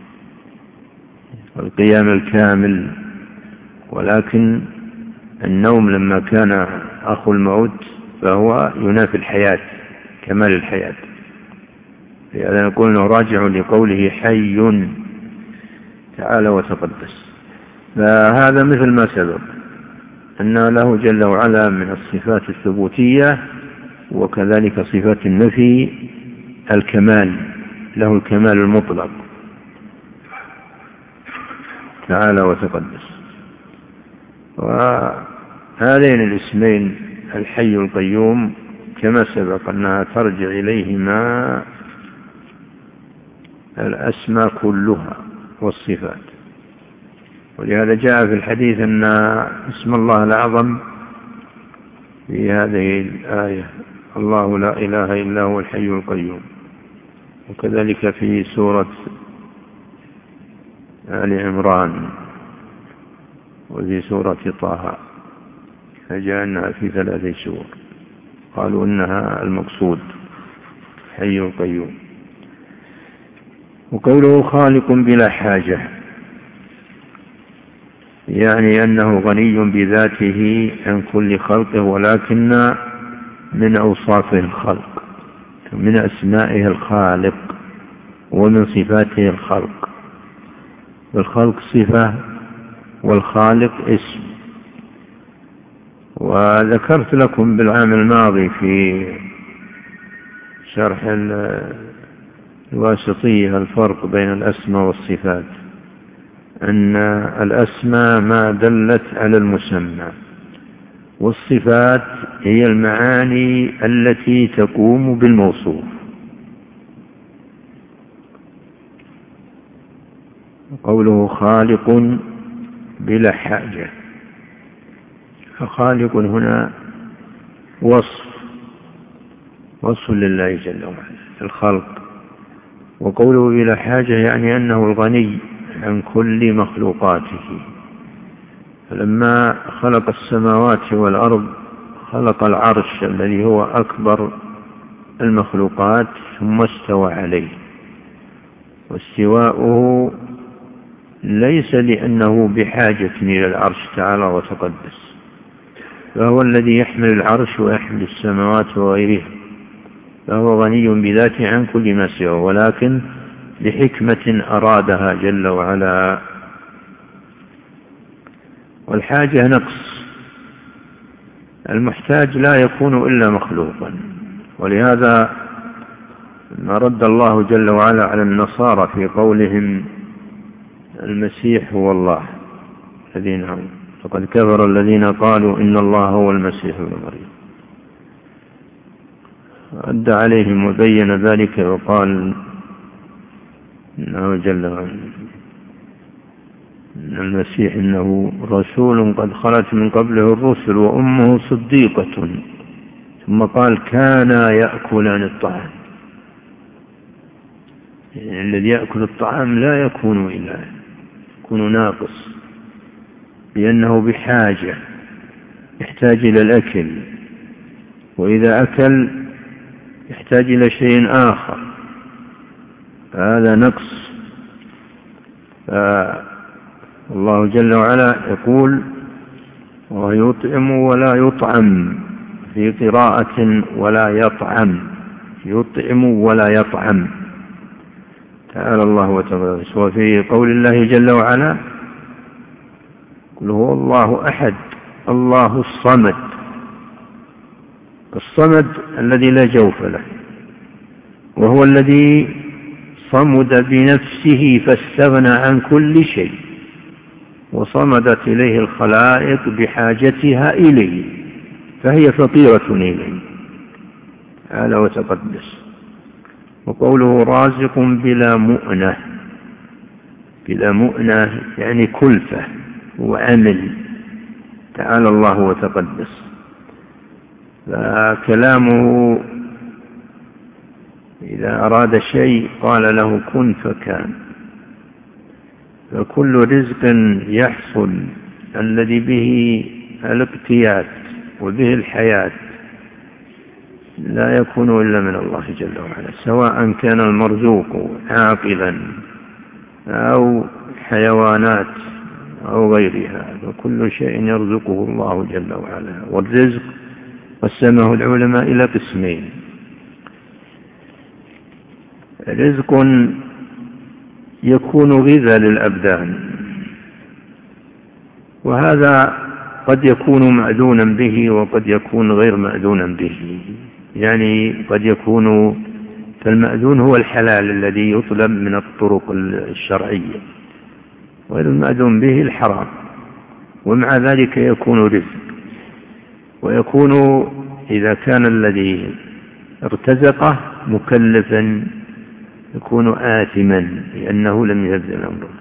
القيام الكامل. ولكن النوم لما كان أخو الموت فهو ينافي الحياة، كمال الحياة، لهذا نقول أنه راجع لقوله حي تعالى وتقدس. فهذا مثل ما سبق أن له جل وعلا من الصفات الثبوتية، وكذلك صفات النفي الكمال، له الكمال المطلق تعالى وتقدس. وهذين الاسمين الحي القيوم كما سبق أنها ترجع إليهما الأسماء كلها والصفات. ولهذا جاء في الحديث أن اسم الله الأعظم في هذه الآية الله لا إله إلا هو الحي القيوم، وكذلك في سورة آل عمران وفي سورة طه، فجاءنا في 3 سور قالوا إنها المقصود حي القيوم. وقوله خالق بلا حاجة يعني أنه غني بذاته عن كل خلقه، ولكن من أوصافه الخلق، من أسمائه الخالق، ومن صفاته الخلق. الخلق صفة والخالق اسم. وذكرت لكم بالعام الماضي في شرح الواسطية الفرق بين الأسماء والصفات، أن الأسماء ما دلت على المسمى، والصفات هي المعاني التي تقوم بالموصوف. قوله خالق بلا حاجة، فخالق هنا وصف لله جل وعلا الخلق. وقوله بلا حاجة يعني أنه الغني عن كل مخلوقاته، فلما خلق السماوات والأرض خلق العرش الذي هو أكبر المخلوقات ثم استوى عليه، واستواؤه ليس لأنه بحاجة إلى العرش تعالى وتقدس، فهو الذي يحمل العرش ويحمل السماوات وغيرها، فهو غني بذاته عن كل ما سواه، ولكن لحكمة أرادها جل وعلا. والحاجة نقص، المحتاج لا يكون إلا مخلوقا، ولهذا ما رد الله جل وعلا على النصارى في قولهم المسيح هو الله الذين فقد كفر الذين قالوا إن الله هو المسيح ابن مريم، رد عليهم وبين ذلك وقال إنه جل وعلا إن المسيح إنه رسول قد خلت من قبله الرسل وأمه صديقة، ثم قال كانا يأكلان الطعام. يعني الذي يأكل الطعام لا يكون إله، يكون ناقص، لأنه بحاجة يحتاج إلى الأكل، وإذا أكل يحتاج إلى شيء آخر، فهذا نقص. الله جل وعلا يقول ويطعم ولا يطعم، في قراءة ولا يطعم، يطعم ولا يطعم، تعالى الله وتعالى. وفي قول الله جل وعلا قل هو الله أحد الله الصمد، الصمد الذي لا جوف له، وهو الذي صمد بنفسه فاستغنى عن كل شيء، وصمدت إليه الخلائق بحاجتها إليه، فهي فقيرة إليه تعالى وتقدس. وقوله رازق بلا مؤنة، بلا مؤنة يعني كلفة وعمل، تعالى الله وتقدس. فكلامه إذا أراد شيء قال له كن فكان. فكل رزق يحصل الذي به الاقتيات وبه الحياة لا يكون إلا من الله جل وعلا، سواء كان المرزوق عاقلا أو حيوانات أو غيرها، فكل شيء يرزقه الله جل وعلا. والرزق قسمه العلماء إلى قسمين: رزق يكون غذاء للأبدان، وهذا قد يكون مأذونا به وقد يكون غير مأذونا به. يعني قد يكون فالمأذون هو الحلال الذي يطلب من الطرق الشرعية، غير المأذون به الحرام، ومع ذلك يكون رزق. ويكون إذا كان الذي ارتزقه مكلفا يكون آثما لأنه لم ينزل أمره.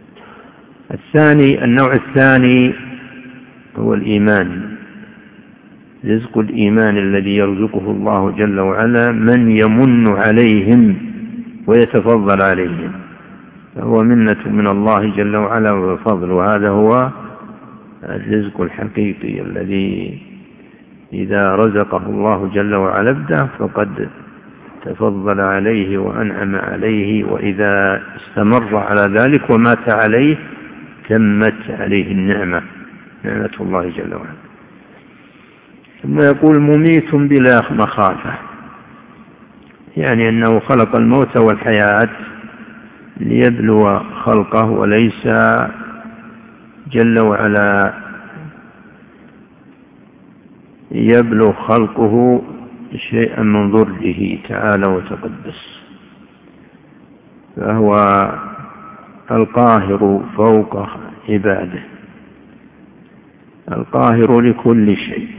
النوع الثاني هو الإيمان، رزق الإيمان الذي يرزقه الله جل وعلا من يمن عليهم ويتفضل عليهم، فهو منة من الله جل وعلا وفضل. وهذا هو الرزق الحقيقي الذي إذا رزقه الله جل وعلا عبده فقد تفضل عليه وأنعم عليه، وإذا استمر على ذلك ومات عليه تمت عليه النعمة، نعمة الله جل وعلا. ثم يقول مميت بلا مخافة، يعني أنه خلق الموت والحياة ليبلو خلقه، وليس جل وعلا يبلو خلقه شيئا من ضره تعالى وتقدس، فهو القاهر فوق عباده، القاهر لكل شيء.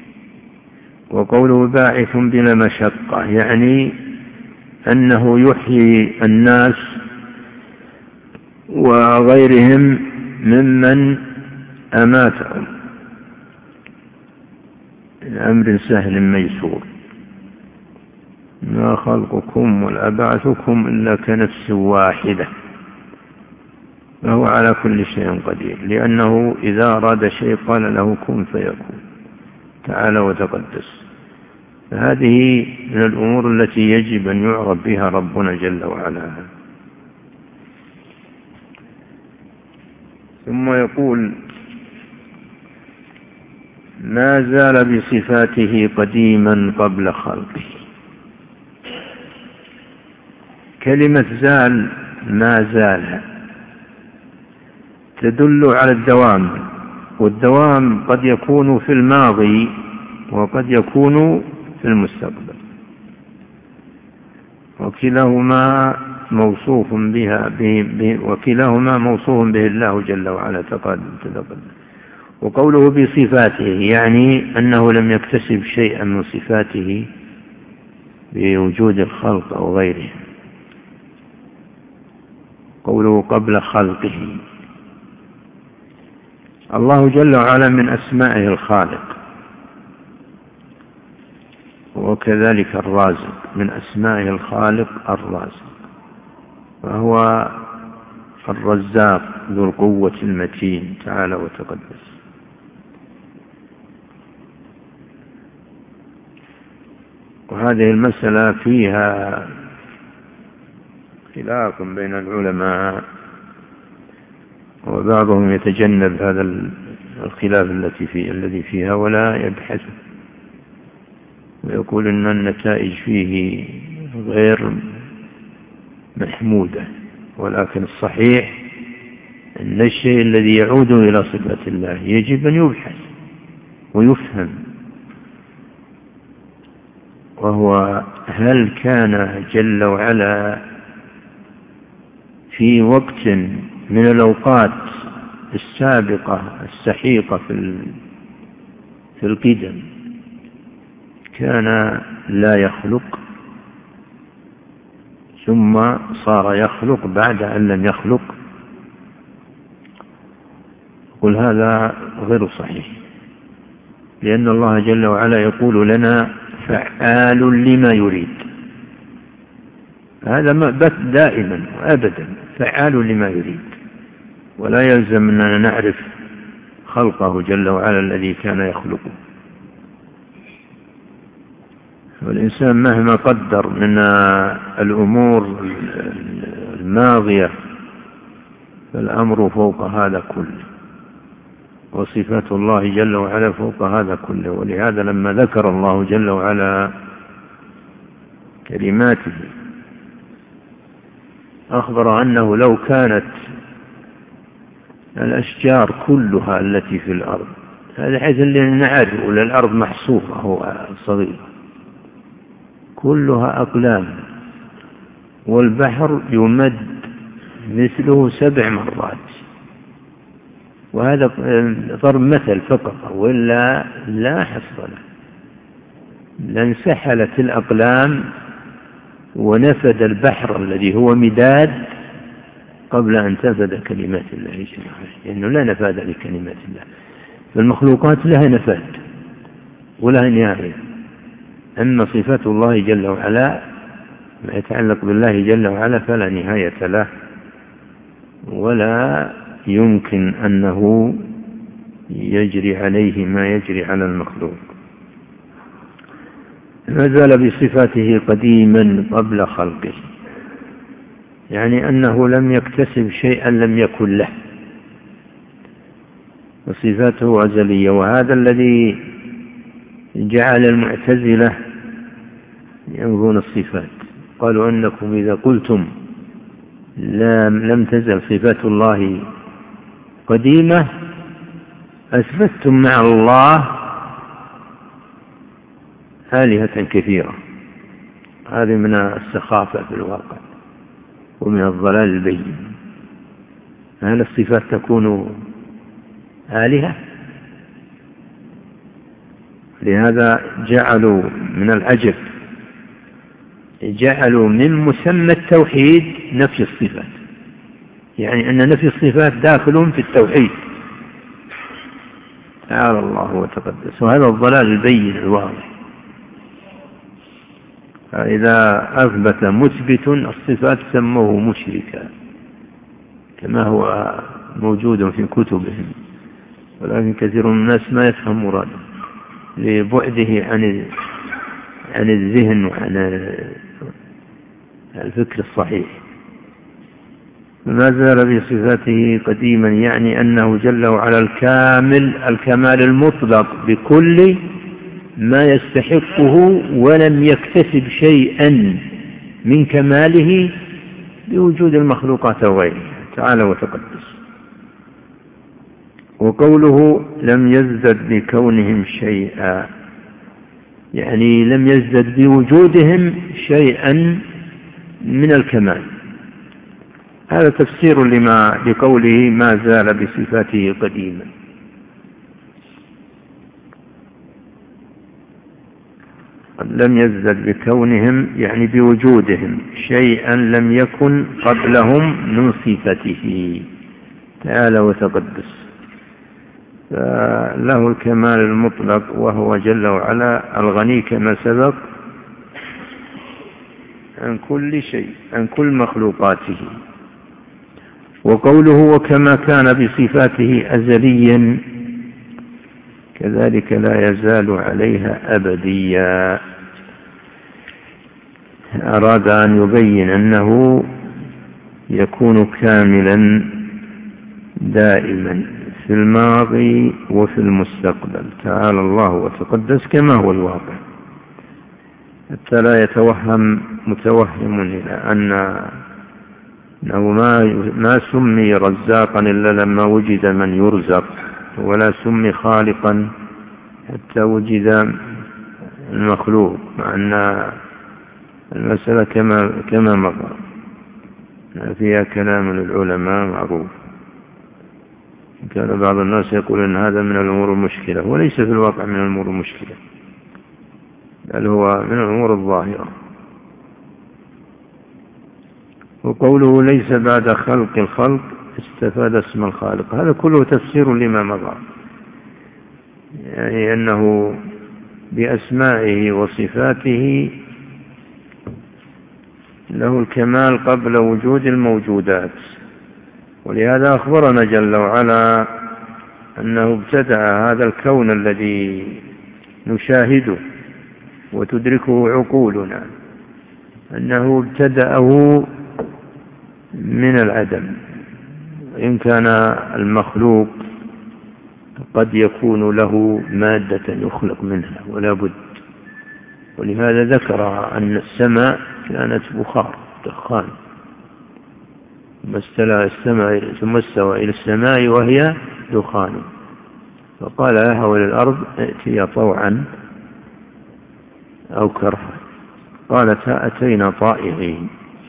وقوله باعث بلا مشقة، يعني أنه يحيي الناس وغيرهم ممن أماتهم، الأمر سهل ميسور. ما خلقكم ولا بعثكم إلا كنفس واحدة، فهو على كل شيء قدير، لأنه إذا أراد شيء قال له كن فيكون. تعالى وتقدس. هذه من الأمور التي يجب أن يعرف بها ربنا جل وعلا. ثم يقول: ما زال بصفاته قديما قبل خلقه. كلمة زال، ما زال، تدل على الدوام، والدوام قد يكون في الماضي وقد يكون في المستقبل، وكلاهما موصوف به الله جل وعلا تقدم. وقوله بصفاته يعني أنه لم يكتسب شيئا من صفاته بوجود الخلق أو غيره. قوله قبل خلقه. الله جل وعلا من أسمائه الخالق، وكذلك الرازق، من أسمائه الخالق الرازق، وهو الرزاق ذو القوة المتين تعالى وتقدس. وهذه المسألة فيها خلاف بين العلماء، وبعضهم يتجنب هذا الخلاف الذي فيها ولا يبحث، ويقول أن النتائج فيه غير محمودة. ولكن الصحيح أن الشيء الذي يعود إلى صفة الله يجب أن يبحث ويفهم، وهو هل كان جل وعلا في وقت من الأوقات السابقة السحيقة في القدم كان لا يخلق ثم صار يخلق بعد أن لم يخلق؟ قل هذا غير صحيح، لأن الله جل وعلا يقول لنا فعال لما يريد. هذا دائما وأبدا فعال لما يريد، ولا يلزم أننا نعرف خلقه جل وعلا الذي كان يخلقه. والإنسان مهما قدر من الأمور الماضية فالأمر فوق هذا كله، وصفات الله جل وعلا فوق هذا كله. ولهذا لما ذكر الله جل وعلا كلماته أخبر أنه لو كانت الأشجار كلها التي في الأرض، هذا حيث اللي نعرف ولا الأرض محصوفة هو صغيرة، كلها أقلام، والبحر يمد مثله 7 مرات، وهذا ضرب مثل فقط، ولا لا حصر له، لانسحلت الأقلام ونفد البحر الذي هو مداد قبل أن تفد كلمات الله جل وعلا، لأنه لا نفاد لكلمات الله. فالمخلوقات لها نفاد ولها نهاية. أما صفات الله جل وعلا ما يتعلق بالله جل وعلا فلا نهاية له، ولا يمكن أنه يجري عليه ما يجري على المخلوق. ما زال بصفاته قديما قبل خلقه، يعني أنه لم يكتسب شيئا لم يكن له، وصفاته أزلية. وهذا الذي جعل المعتزلة ينفون الصفات، قالوا أنكم إذا قلتم لم تزل صفات الله قديمة أثبتتم مع الله آلهة كثيرة. هذه من السخافة في الواقع ومن الضلال البين. هل الصفات تكون آلهة؟ لهذا جعلوا من العجب، جعلوا من مسمى التوحيد نفي الصفات، يعني أن نفي الصفات داخل في التوحيد تعالى الله وتقدس. وهذا الضلال البين الواضح. إذا أثبت مثبت الصفات سموه مشركا كما هو موجود في كتبهم، ولكن كثير من الناس ما يفهم مراده. لبعده عن الذهن وعن الفكر الصحيح. ما زال بصفاته قديما يعني أنه جل وعلا الكمال المطلق بكل ما يستحقه، ولم يكتسب شيئا من كماله بوجود المخلوقات وغيرها تعالى وتقدس. وقوله لم يزدد بكونهم شيئا يعني لم يزدد بوجودهم شيئا من الكمال. هذا تفسير لقوله ما زال بصفاته قديما. لم يزدد بكونهم يعني بوجودهم شيئا لم يكن قبلهم من صفته تعالى وتقدس. فله الكمال المطلق وهو جل وعلا الغني كما سبق عن كل شيء عن كل مخلوقاته. وقوله وكما كان بصفاته أزليا كذلك لا يزال عليها أبديا. أراد أن يبين أنه يكون كاملا دائما في الماضي وفي المستقبل تعالى الله وتقدس كما هو الواقع، حتى لا يتوهم متوهم إلى أنه ما سمي رزاقا إلا لما وجد من يرزق، ولا سمي خالقا حتى وجد المخلوق، مع أن المسألة كما مر فيها كلام للعلماء معروف. كان بعض الناس يقول أن هذا من الأمور المشكلة، وليس في الواقع من الأمور المشكلة، بل هو من الأمور الظاهرة. وقوله ليس بعد خلق الخلق استفاد اسم الخالق، هذا كله تفسير لما مضى، يعني أنه بأسمائه وصفاته له الكمال قبل وجود الموجودات. ولهذا أخبرنا جل وعلا أنه ابتدع هذا الكون الذي نشاهده وتدركه عقولنا، أنه ابتدأه من العدم. إن كان المخلوق قد يكون له مادة يخلق منها ولا بد، ولهذا ذكر أن السماء كانت بخار دخان ثم استوى إلى السماء وهي دخان، فقال لها وللأرض ائتيا طوعا أو كرها، قالتا أتينا طائعين.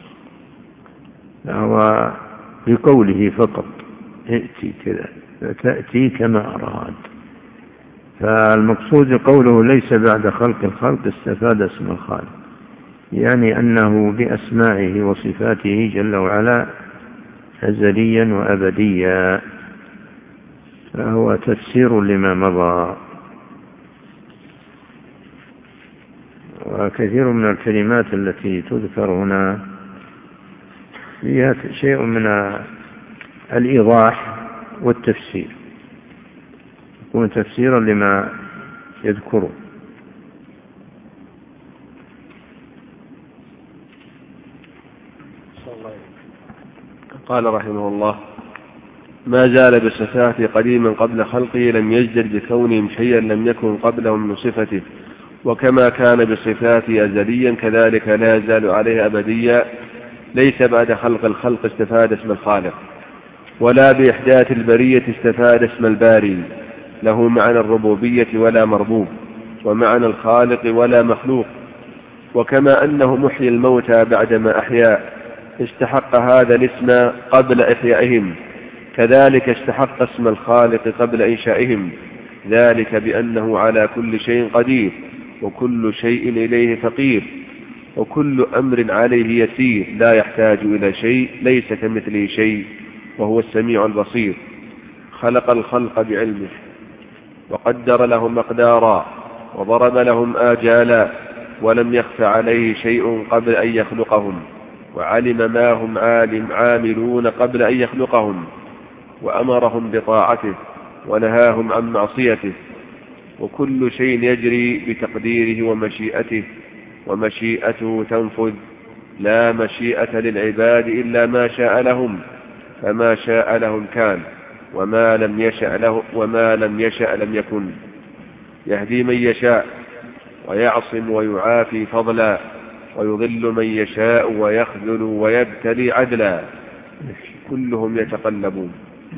فهو بقوله فقط ائتي كذا فتأتي كما أراد. فالمقصود قوله ليس بعد خلق الخلق استفاد اسم الخالق، يعني أنه بأسمائه وصفاته جل وعلا أزليا وأبديا، فهو تفسير لما مضى. وكثير من الكلمات التي تذكر هنا فيها شيء من الإيضاح والتفسير، يكون تفسيرا لما يذكره. قال رحمه الله ما زال بصفاته قديما قبل خلقه لم يزدد بكونهم شيئا لم يكن قبلهم من صفته، وكما كان بصفاته أزليا كذلك لا يزال عليه أبديا. ليس بعد خلق الخلق استفاد اسم الخالق، ولا بإحداث البرية استفاد اسم الباري، له معنى الربوبية ولا مربوب، ومعنى الخالق ولا مخلوق. وكما أنه محيي الموتى بعدما أحيا استحق هذا الاسم قبل إحيائهم، كذلك استحق اسم الخالق قبل إنشائهم، ذلك بأنه على كل شيء قدير، وكل شيء إليه فقير، وكل أمر عليه يسير، لا يحتاج إلى شيء، ليس كمثله شيء، وهو السميع البصير. خلق الخلق بعلمه، وقدر لهم مقدارا، وضرب لهم آجالا، ولم يخف عليه شيء قبل أن يخلقهم، وعلم ما هم عاملون قبل أن يخلقهم، وأمرهم بطاعته ونهاهم عن معصيته، وكل شيء يجري بتقديره ومشيئته، ومشيئته تنفذ، لا مشيئة للعباد إلا ما شاء لهم، فما شاء لهم كان، وما لم يشأ لم يكن. يهدي من يشاء ويعصم ويعافي فضلا، ويضل من يشاء ويخذل ويبتلي عدلا، كلهم يتقلبون.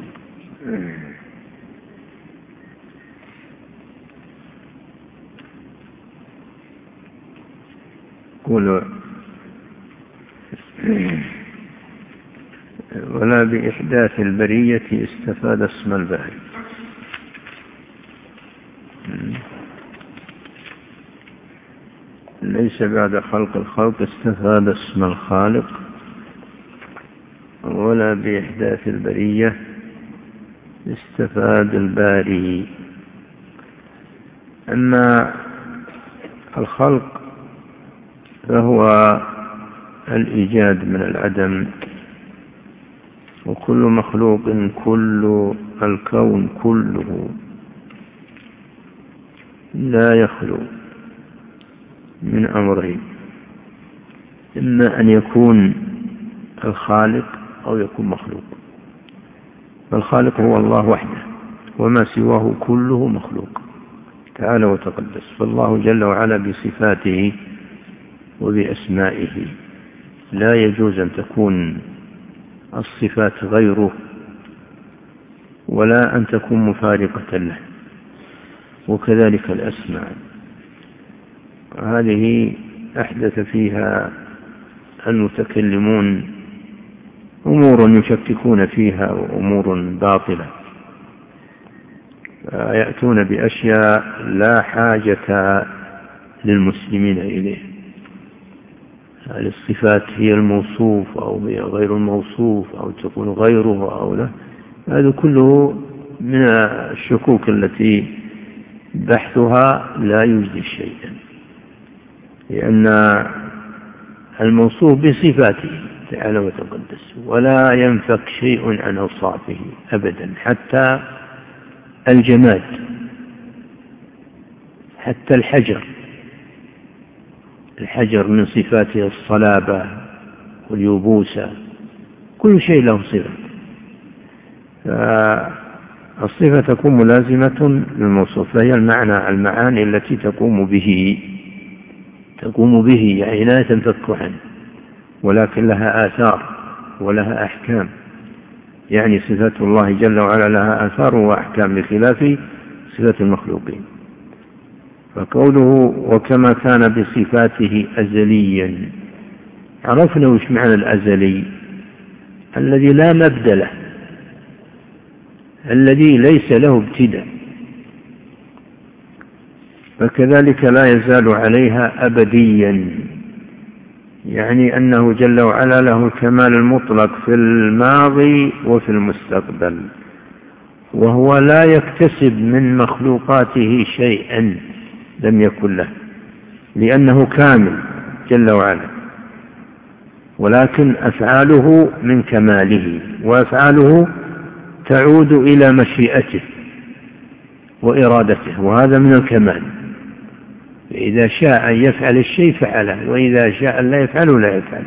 قولوا ولا بإحداث البرية استفاد اسم الباري. ليس بعد خلق الخلق استفاد اسم الخالق، ولا بإحداث البرية استفاد الباري. أما الخلق فهو الإيجاد من العدم، وكل مخلوق، كل الكون كله لا يخلو من أمرين: إما أن يكون الخالق أو يكون مخلوق. فالخالق هو الله وحده، وما سواه كله مخلوق تعالى وتقدس. فالله جل وعلا بصفاته وبأسمائه لا يجوز أن تكون الصفات غيره، ولا أن تكون مفارقة له، وكذلك الأسماء. هذه أحدث فيها المتكلمون أمور يشككون فيها وأمور باطلة، يأتون بأشياء لا حاجة للمسلمين إليه. هل الصفات هي الموصوف أو هي غير الموصوف، أو تكون غيره أو لا؟ هذا كله من الشكوك التي بحثها لا يجدي شيئا، لأن الموصوف بصفاته تعالى وتقدس، ولا ينفك شيء عن أوصافه أبدا، حتى الجماد، حتى الحجر من صفاته الصلابة واليبوسة، كل شيء له صفة. فالصفة تكون ملازمة للموصوف، فهي المعاني التي تقوم به، يعني لا تنفك عنه، ولكن لها آثار ولها أحكام. يعني صفات الله جل وعلا لها آثار وأحكام بخلاف صفات المخلوقين. فقوله وكما كان بصفاته أزليا، عرفنا وش معنى الأزلي: الذي لا مبدأ له، الذي ليس له ابتداء. فكذلك لا يزال عليها أبديا، يعني أنه جل وعلا له الكمال المطلق في الماضي وفي المستقبل، وهو لا يكتسب من مخلوقاته شيئا لم يكن له، لأنه كامل جل وعلا، ولكن أفعاله من كماله، وأفعاله تعود إلى مشيئته وإرادته، وهذا من الكمال. إذا شاء أن يفعل الشيء فعله، وإذا شاء لا يفعله لا يفعل.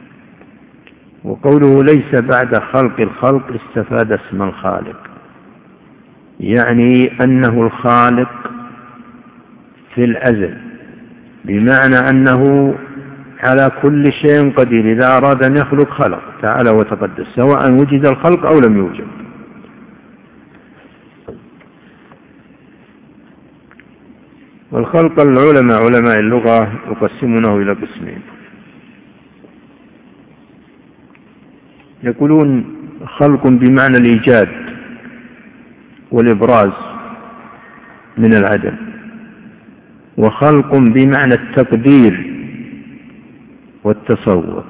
وقوله ليس بعد خلق الخلق استفاد اسم الخالق، يعني أنه الخالق في الأزل، بمعنى أنه على كل شيء قدير، إذا أراد أن يخلق خلق تعالى وتقدس، سواء وجد الخلق أو لم يوجد. والخلق علماء اللغة يقسمونه إلى قسمين: يقولون خلق بمعنى الإيجاد والإبراز من العدم، وخلق بمعنى التقدير والتصور.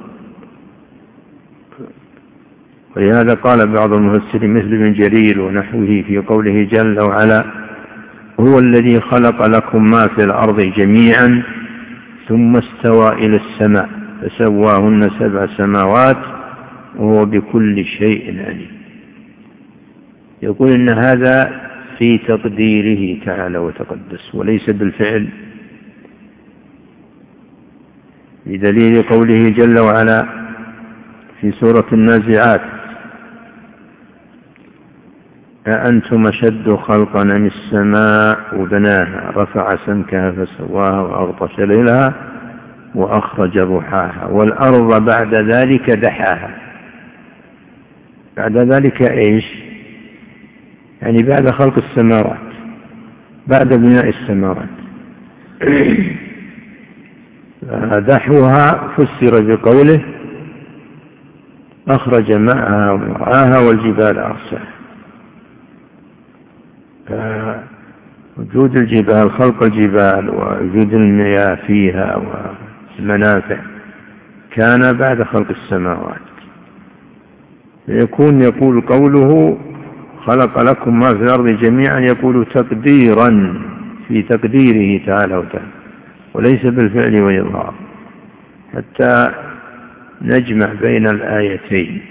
ولهذا قال بعض المفسرين مثل ابن جرير ونحوه في قوله جل وعلا: هو الذي خلق لكم ما في الأرض جميعا ثم استوى إلى السماء فسواهن 7 سماوات وهو بكل شيء عليم. يقول إن هذا في تقديره تعالى وتقدس وليس بالفعل، بدليل قوله جل وعلا في سورة النازعات: أأنتم أشد خلقا أم السماء بناها رفع سمكها فسواها وأغطش ليلها وأخرج ضحاها والأرض بعد ذلك دحاها. بعد ذلك إيش؟ يعني بعد خلق السماوات، بعد بناء السماوات. دحوها فسر بقوله: أخرج ماءها ومرعاها والجبال أرساها. وجود الجبال، خلق الجبال ووجود المياه فيها والمنافع كان بعد خلق السماوات. يقول قوله: خلق لكم ما في الأرض جميعا، يقول تقديرا في تقديره تعالى وتعالى وليس بالفعل والإظهار، حتى نجمع بين الآيتين.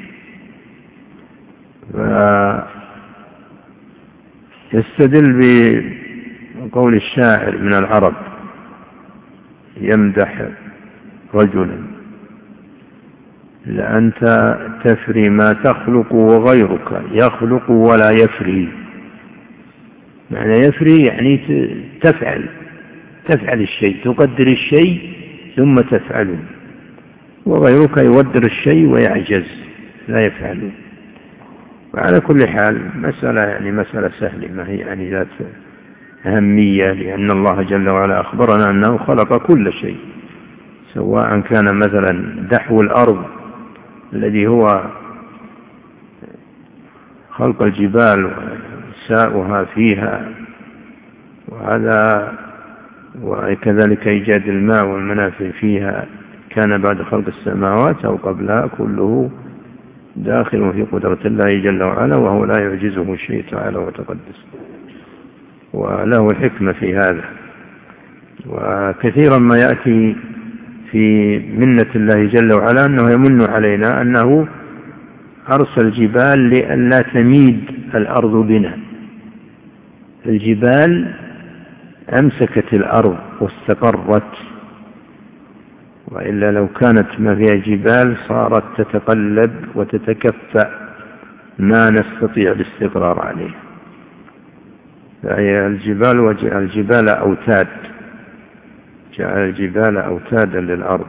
يستدل بقول الشاعر من العرب يمدح رجلا: لأنت تفري ما تخلق وغيرك يخلق ولا يفري. معنى يفري يعني تفعل الشيء، تقدر الشيء ثم تفعله، وغيرك يقدر الشيء ويعجز لا يفعله. وعلى كل حال مسألة سهلة، ما هي يعني ذات أهمية، لأن الله جل وعلا أخبرنا أنه خلق كل شيء، سواء كان مثلا دحو الأرض الذي هو خلق الجبال وساؤها فيها، وكذلك إيجاد الماء والمنافع فيها كان بعد خلق السماوات أو قبلها، كله داخل في قدرة الله جل وعلا، وهو لا يعجزه شيء تعالى وتقدس، وله الحكمة في هذا. وكثيرا ما يأتي في منة الله جل وعلا أنه يمن علينا أنه أرسل الجبال لئلا تميد الأرض بنا. الجبال أمسكت الأرض واستقرت، وإلا لو كانت ما فيها جبال صارت تتقلب وتتكفأ ما نستطيع الاستقرار عليه. فهي الجبال وجعل الجبال أوتاد، جعل الجبال أوتادا للأرض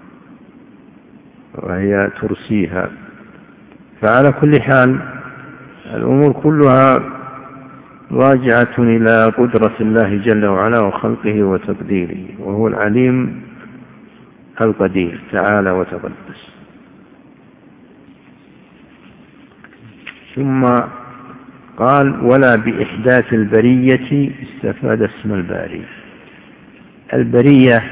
وهي ترسيها. فعلى كل حال الأمور كلها راجعة إلى قدرة الله جل وعلا وخلقه وتقديره، وهو العليم القدير تعالى وتقدس. ثم قال: ولا بإحداث البرية استفاد اسم الباري. البرية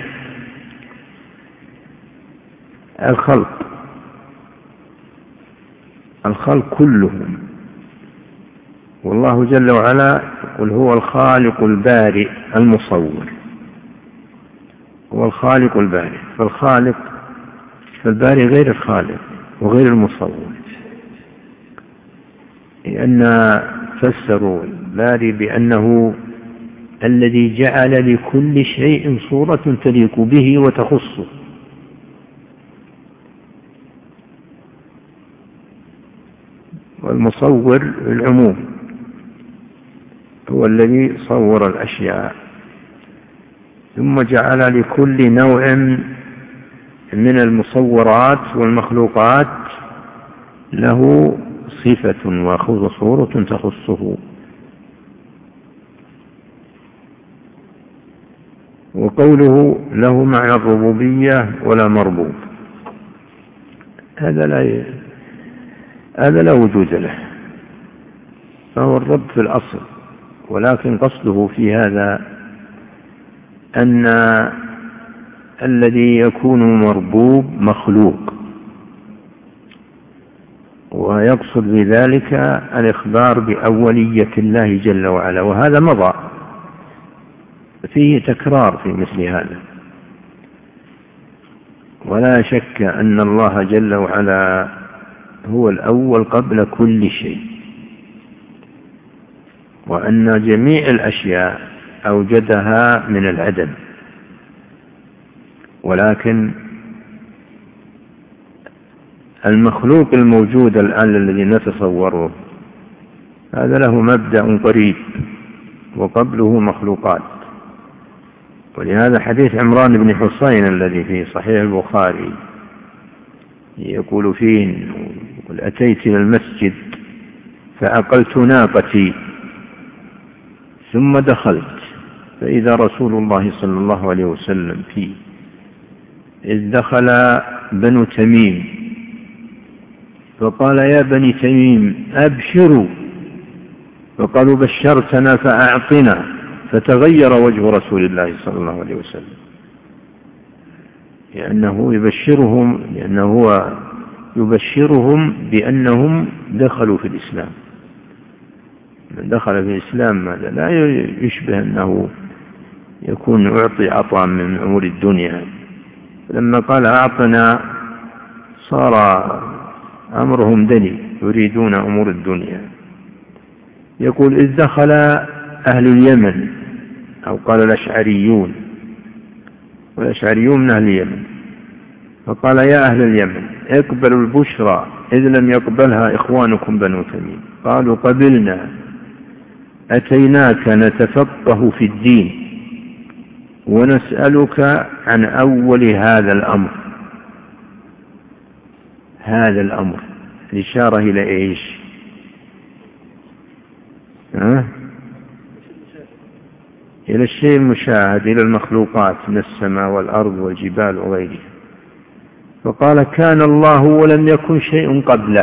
الخلق كلهم، والله جل وعلا يقول: هو الخالق البارئ المصور. هو الخالق البارئ، فالبارئ غير الخالق وغير المصور، لأن فسروا البارئ بأنه الذي جعل لكل شيء صورة تليق به وتخصه، والمصور العموم هو الذي صور الأشياء، ثم جعل لكل نوع من المصورات والمخلوقات له صفة وصورة تخصه. وقوله له معنى الربوبية ولا مربوب، هذا لا وجود له، فهو الرب في الأصل، ولكن قصده في هذا أن الذي يكون مربوب مخلوق، ويقصد بذلك الإخبار بأولية الله جل وعلا، وهذا مضى فيه تكرار في مثل هذا. ولا شك أن الله جل وعلا هو الأول قبل كل شيء، وأن جميع الأشياء أوجدها من العدم، ولكن المخلوق الموجود الآن الذي نتصوره هذا له مبدأ قريب وقبله مخلوقات. ولهذا حديث عمران بن حسين الذي في صحيح البخاري يقول فيه: أتيت إلى المسجد فأقلت ناقتي ثم دخلت فإذا رسول الله صلى الله عليه وسلم فيه، إذ دخل بنو تميم فقال: يا بني تميم أبشروا، فقالوا: بشرتنا فأعطنا، فتغير وجه رسول الله صلى الله عليه وسلم، لأنه يبشرهم بأنهم دخلوا في الإسلام. من دخل في الإسلام ماذا لا يشبه أنه يكون أعطي عطاء من أمور الدنيا. لما قال أعطنا صار أمرهم دني، يريدون أمور الدنيا. يقول: إذ دخل أهل اليمن، أو قال الأشعريون، والأشعريون من أهل اليمن، فقال: يا أهل اليمن اقبلوا البشرى إذ لم يقبلها إخوانكم بنو تميم. قالوا: قبلنا، أتيناك نتفقه في الدين ونسألك عن أول هذا الأمر. هذا الأمر الإشارة إلى إيش؟ إلى الشيء المشاهد، إلى المخلوقات من السماء والأرض والجبال وغيرها. فقال: كان الله ولم يكن شيء قبله.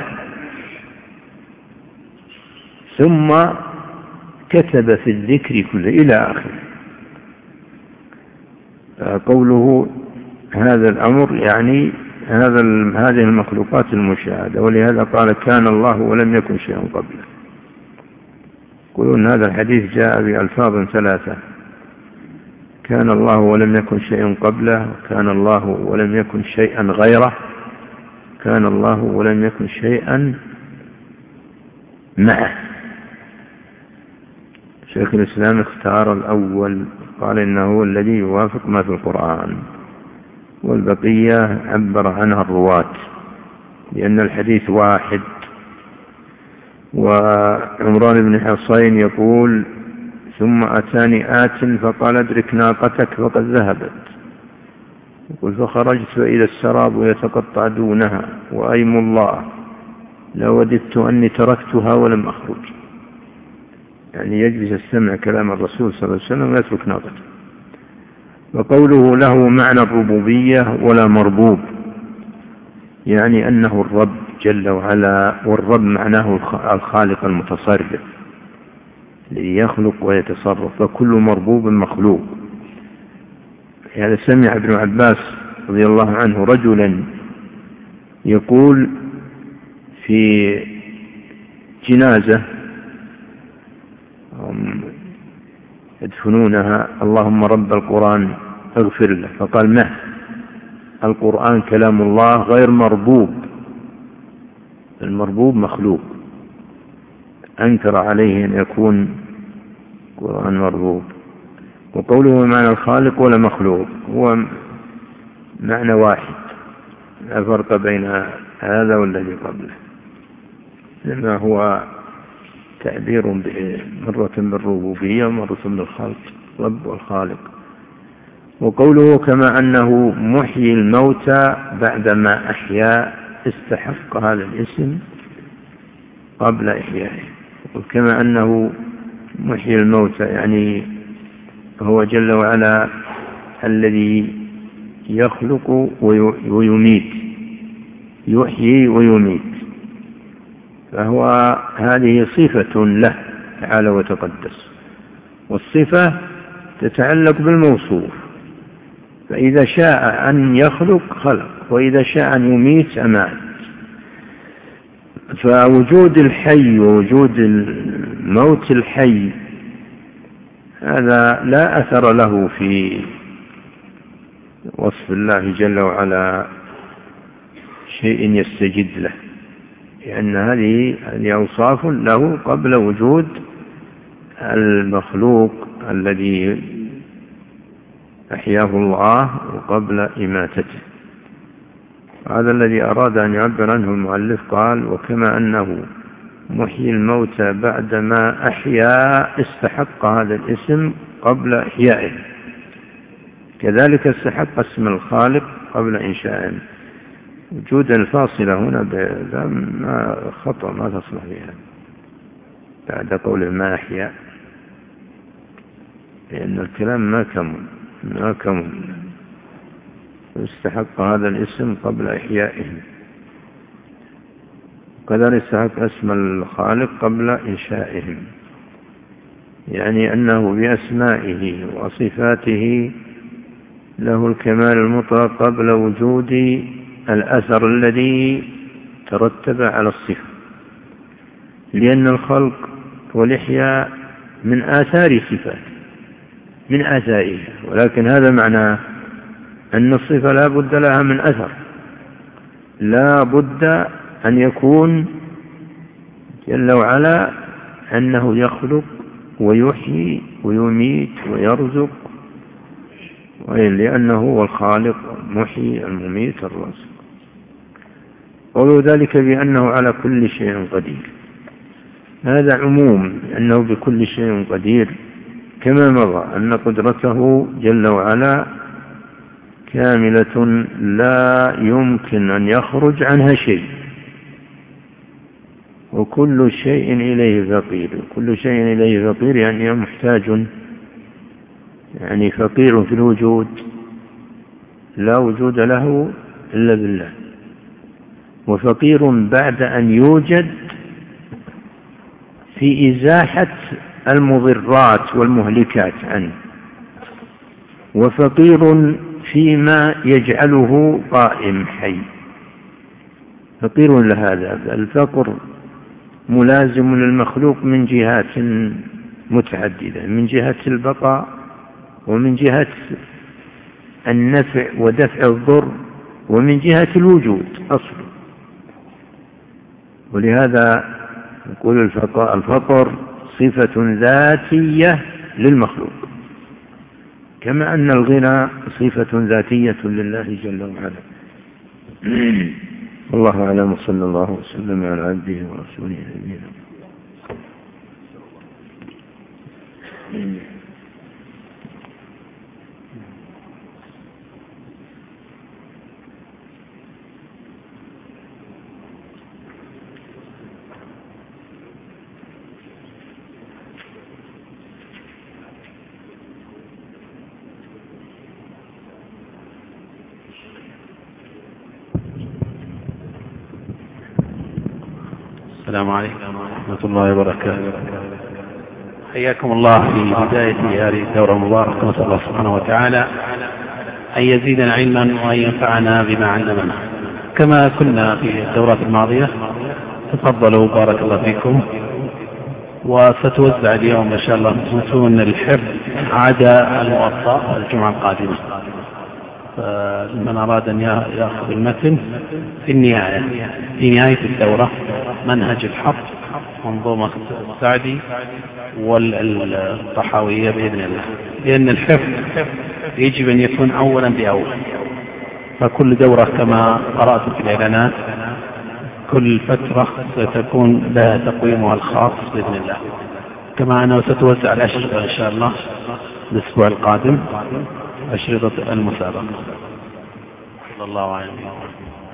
ثم كتب في الذكر كله إلى آخر. قوله هذا الأمر يعني هذه المخلوقات المشاهدة، ولهذا قال: كان الله ولم يكن شيء قبله. يقولون هذا الحديث جاء بألفاظ ثلاثة: كان الله ولم يكن شيء قبله، كان الله ولم يكن شيئا غيره، كان الله ولم يكن شيئا معه. شيخ الإسلام اختار الأول، قال إنه الذي يوافق ما في القرآن، والبقية عبر عنها الرواة لأن الحديث واحد. وعمران بن حسين يقول: ثم أتاني آت فقال: ادرك ناقتك فقد ذهبت. يقول: فخرجت فإذا السراب يتقطع دونها، وأيم الله لوددت أني تركتها ولم أخرج. يعني يجلس السمع كلام الرسول صلى الله عليه وسلم ويترك ناقته. وقوله له معنى الربوبية ولا مربوب، يعني أنه الرب جل وعلا، والرب معناه الخالق المتصرف الذي يخلق ويتصرف، وكل مربوب مخلوق. هذا سمع ابن عباس رضي الله عنه رجلا يقول في جنازة يدفنونها: اللهم رب القرآن اغفر له. فقال: ما القرآن كلام الله غير مربوب، المربوب مخلوق. أنكر عليه أن يكون القرآن مربوب. وقوله معنى الخالق ولا مخلوق هو معنى واحد، لا فرق بين هذا والذي قبله، لما هو تعبير مرة بالربوبية ومرة بالخلق، رب والخالق. وقوله كما أنه محيي الموتى بعدما أحيا، استحق هذا الاسم قبل إحيائه. وكما أنه محيي الموتى يعني هو جل وعلا الذي يخلق ويميت، يحيي ويميت، فهو هذه صفة له تعالى وتقدس. والصفة تتعلق بالموصوف، فإذا شاء أن يخلق خلق، وإذا شاء أن يميت أمات. فوجود الحي ووجود الموت الحي هذا لا أثر له في وصف الله جل وعلا شيء يستجد له، لأن هذه أوصاف له قبل وجود المخلوق الذي أحياه الله قبل إماتته. هذا الذي أراد أن يعبر عنه المؤلف، قال: وكما أنه محيي الموتى بعدما أحيا استحق هذا الاسم قبل إحيائه، كذلك استحق اسم الخالق قبل إنشائه. وجود الفاصلة هنا ما خطأ، ما تصلح بها بعد قول ما أحيا، لأن الكلام ما كمل استحق هذا الاسم قبل إحيائه، وكذلك استحق اسم الخالق قبل إنشائه، يعني أنه بأسمائه وصفاته له الكمال المطلق قبل وجود الأثر الذي ترتب على الصفة، لأن الخلق والإحياء من آثار صفات، من آثارها، ولكن هذا معناه أن الصفة لا بد لها من أثر، لا بد أن يكون جل وعلا أنه يخلق ويحيي ويميت ويرزق، لأنه هو الخالق المحيي المميت الرازق. قولوا ذلك بأنه على كل شيء قدير، هذا عموم، أنه بكل شيء قدير، كما مضى أن قدرته جل وعلا كاملة لا يمكن أن يخرج عنها شيء، وكل شيء إليه فقير. كل شيء إليه فقير يعني محتاج، يعني فقير في الوجود، لا وجود له إلا بالله، وفقير بعد أن يوجد في إزاحة المضرات والمهلكات عنه، وفقير فيما يجعله قائم حي، فقير لهذا. الفقر ملازم للمخلوق من جهات متعددة، من جهة البقاء، ومن جهة النفع ودفع الضر، ومن جهة الوجود أصلا. ولهذا نقول الفقر صفة ذاتية للمخلوق، كما أن الغنى صفة ذاتية لله جل وعلا. والله أعلم، صلى الله وسلم على عبده ورسوله نبينا. السلام عليكم ورحمة الله وبركاته. حياكم الله في بداية هذه الدورة المباركة، نسأل الله سبحانه وتعالى أن يزيدنا علما وأن ينفعنا بما علمنا. كما كنا في الدورات الماضية، تفضلوا بارك الله فيكم. وستوزع اليوم إن شاء الله متون الحفظ عدا الموطأ الجمعة القادمة، فمن أراد أن يأخذ المتن في نهاية الدورة، منهج الحفظ، منظومة السعدي والطحاوية بإذن الله، لأن الحفظ يجب أن يكون أولا بأول. فكل دورة كما قرأت في الإعلانات كل فترة ستكون لها تقويمها الخاص بإذن الله، كما أنه ستوزع الأشرطة إن شاء الله الأسبوع القادم، أشرطة المسابقة. صلى الله عليه وسلم.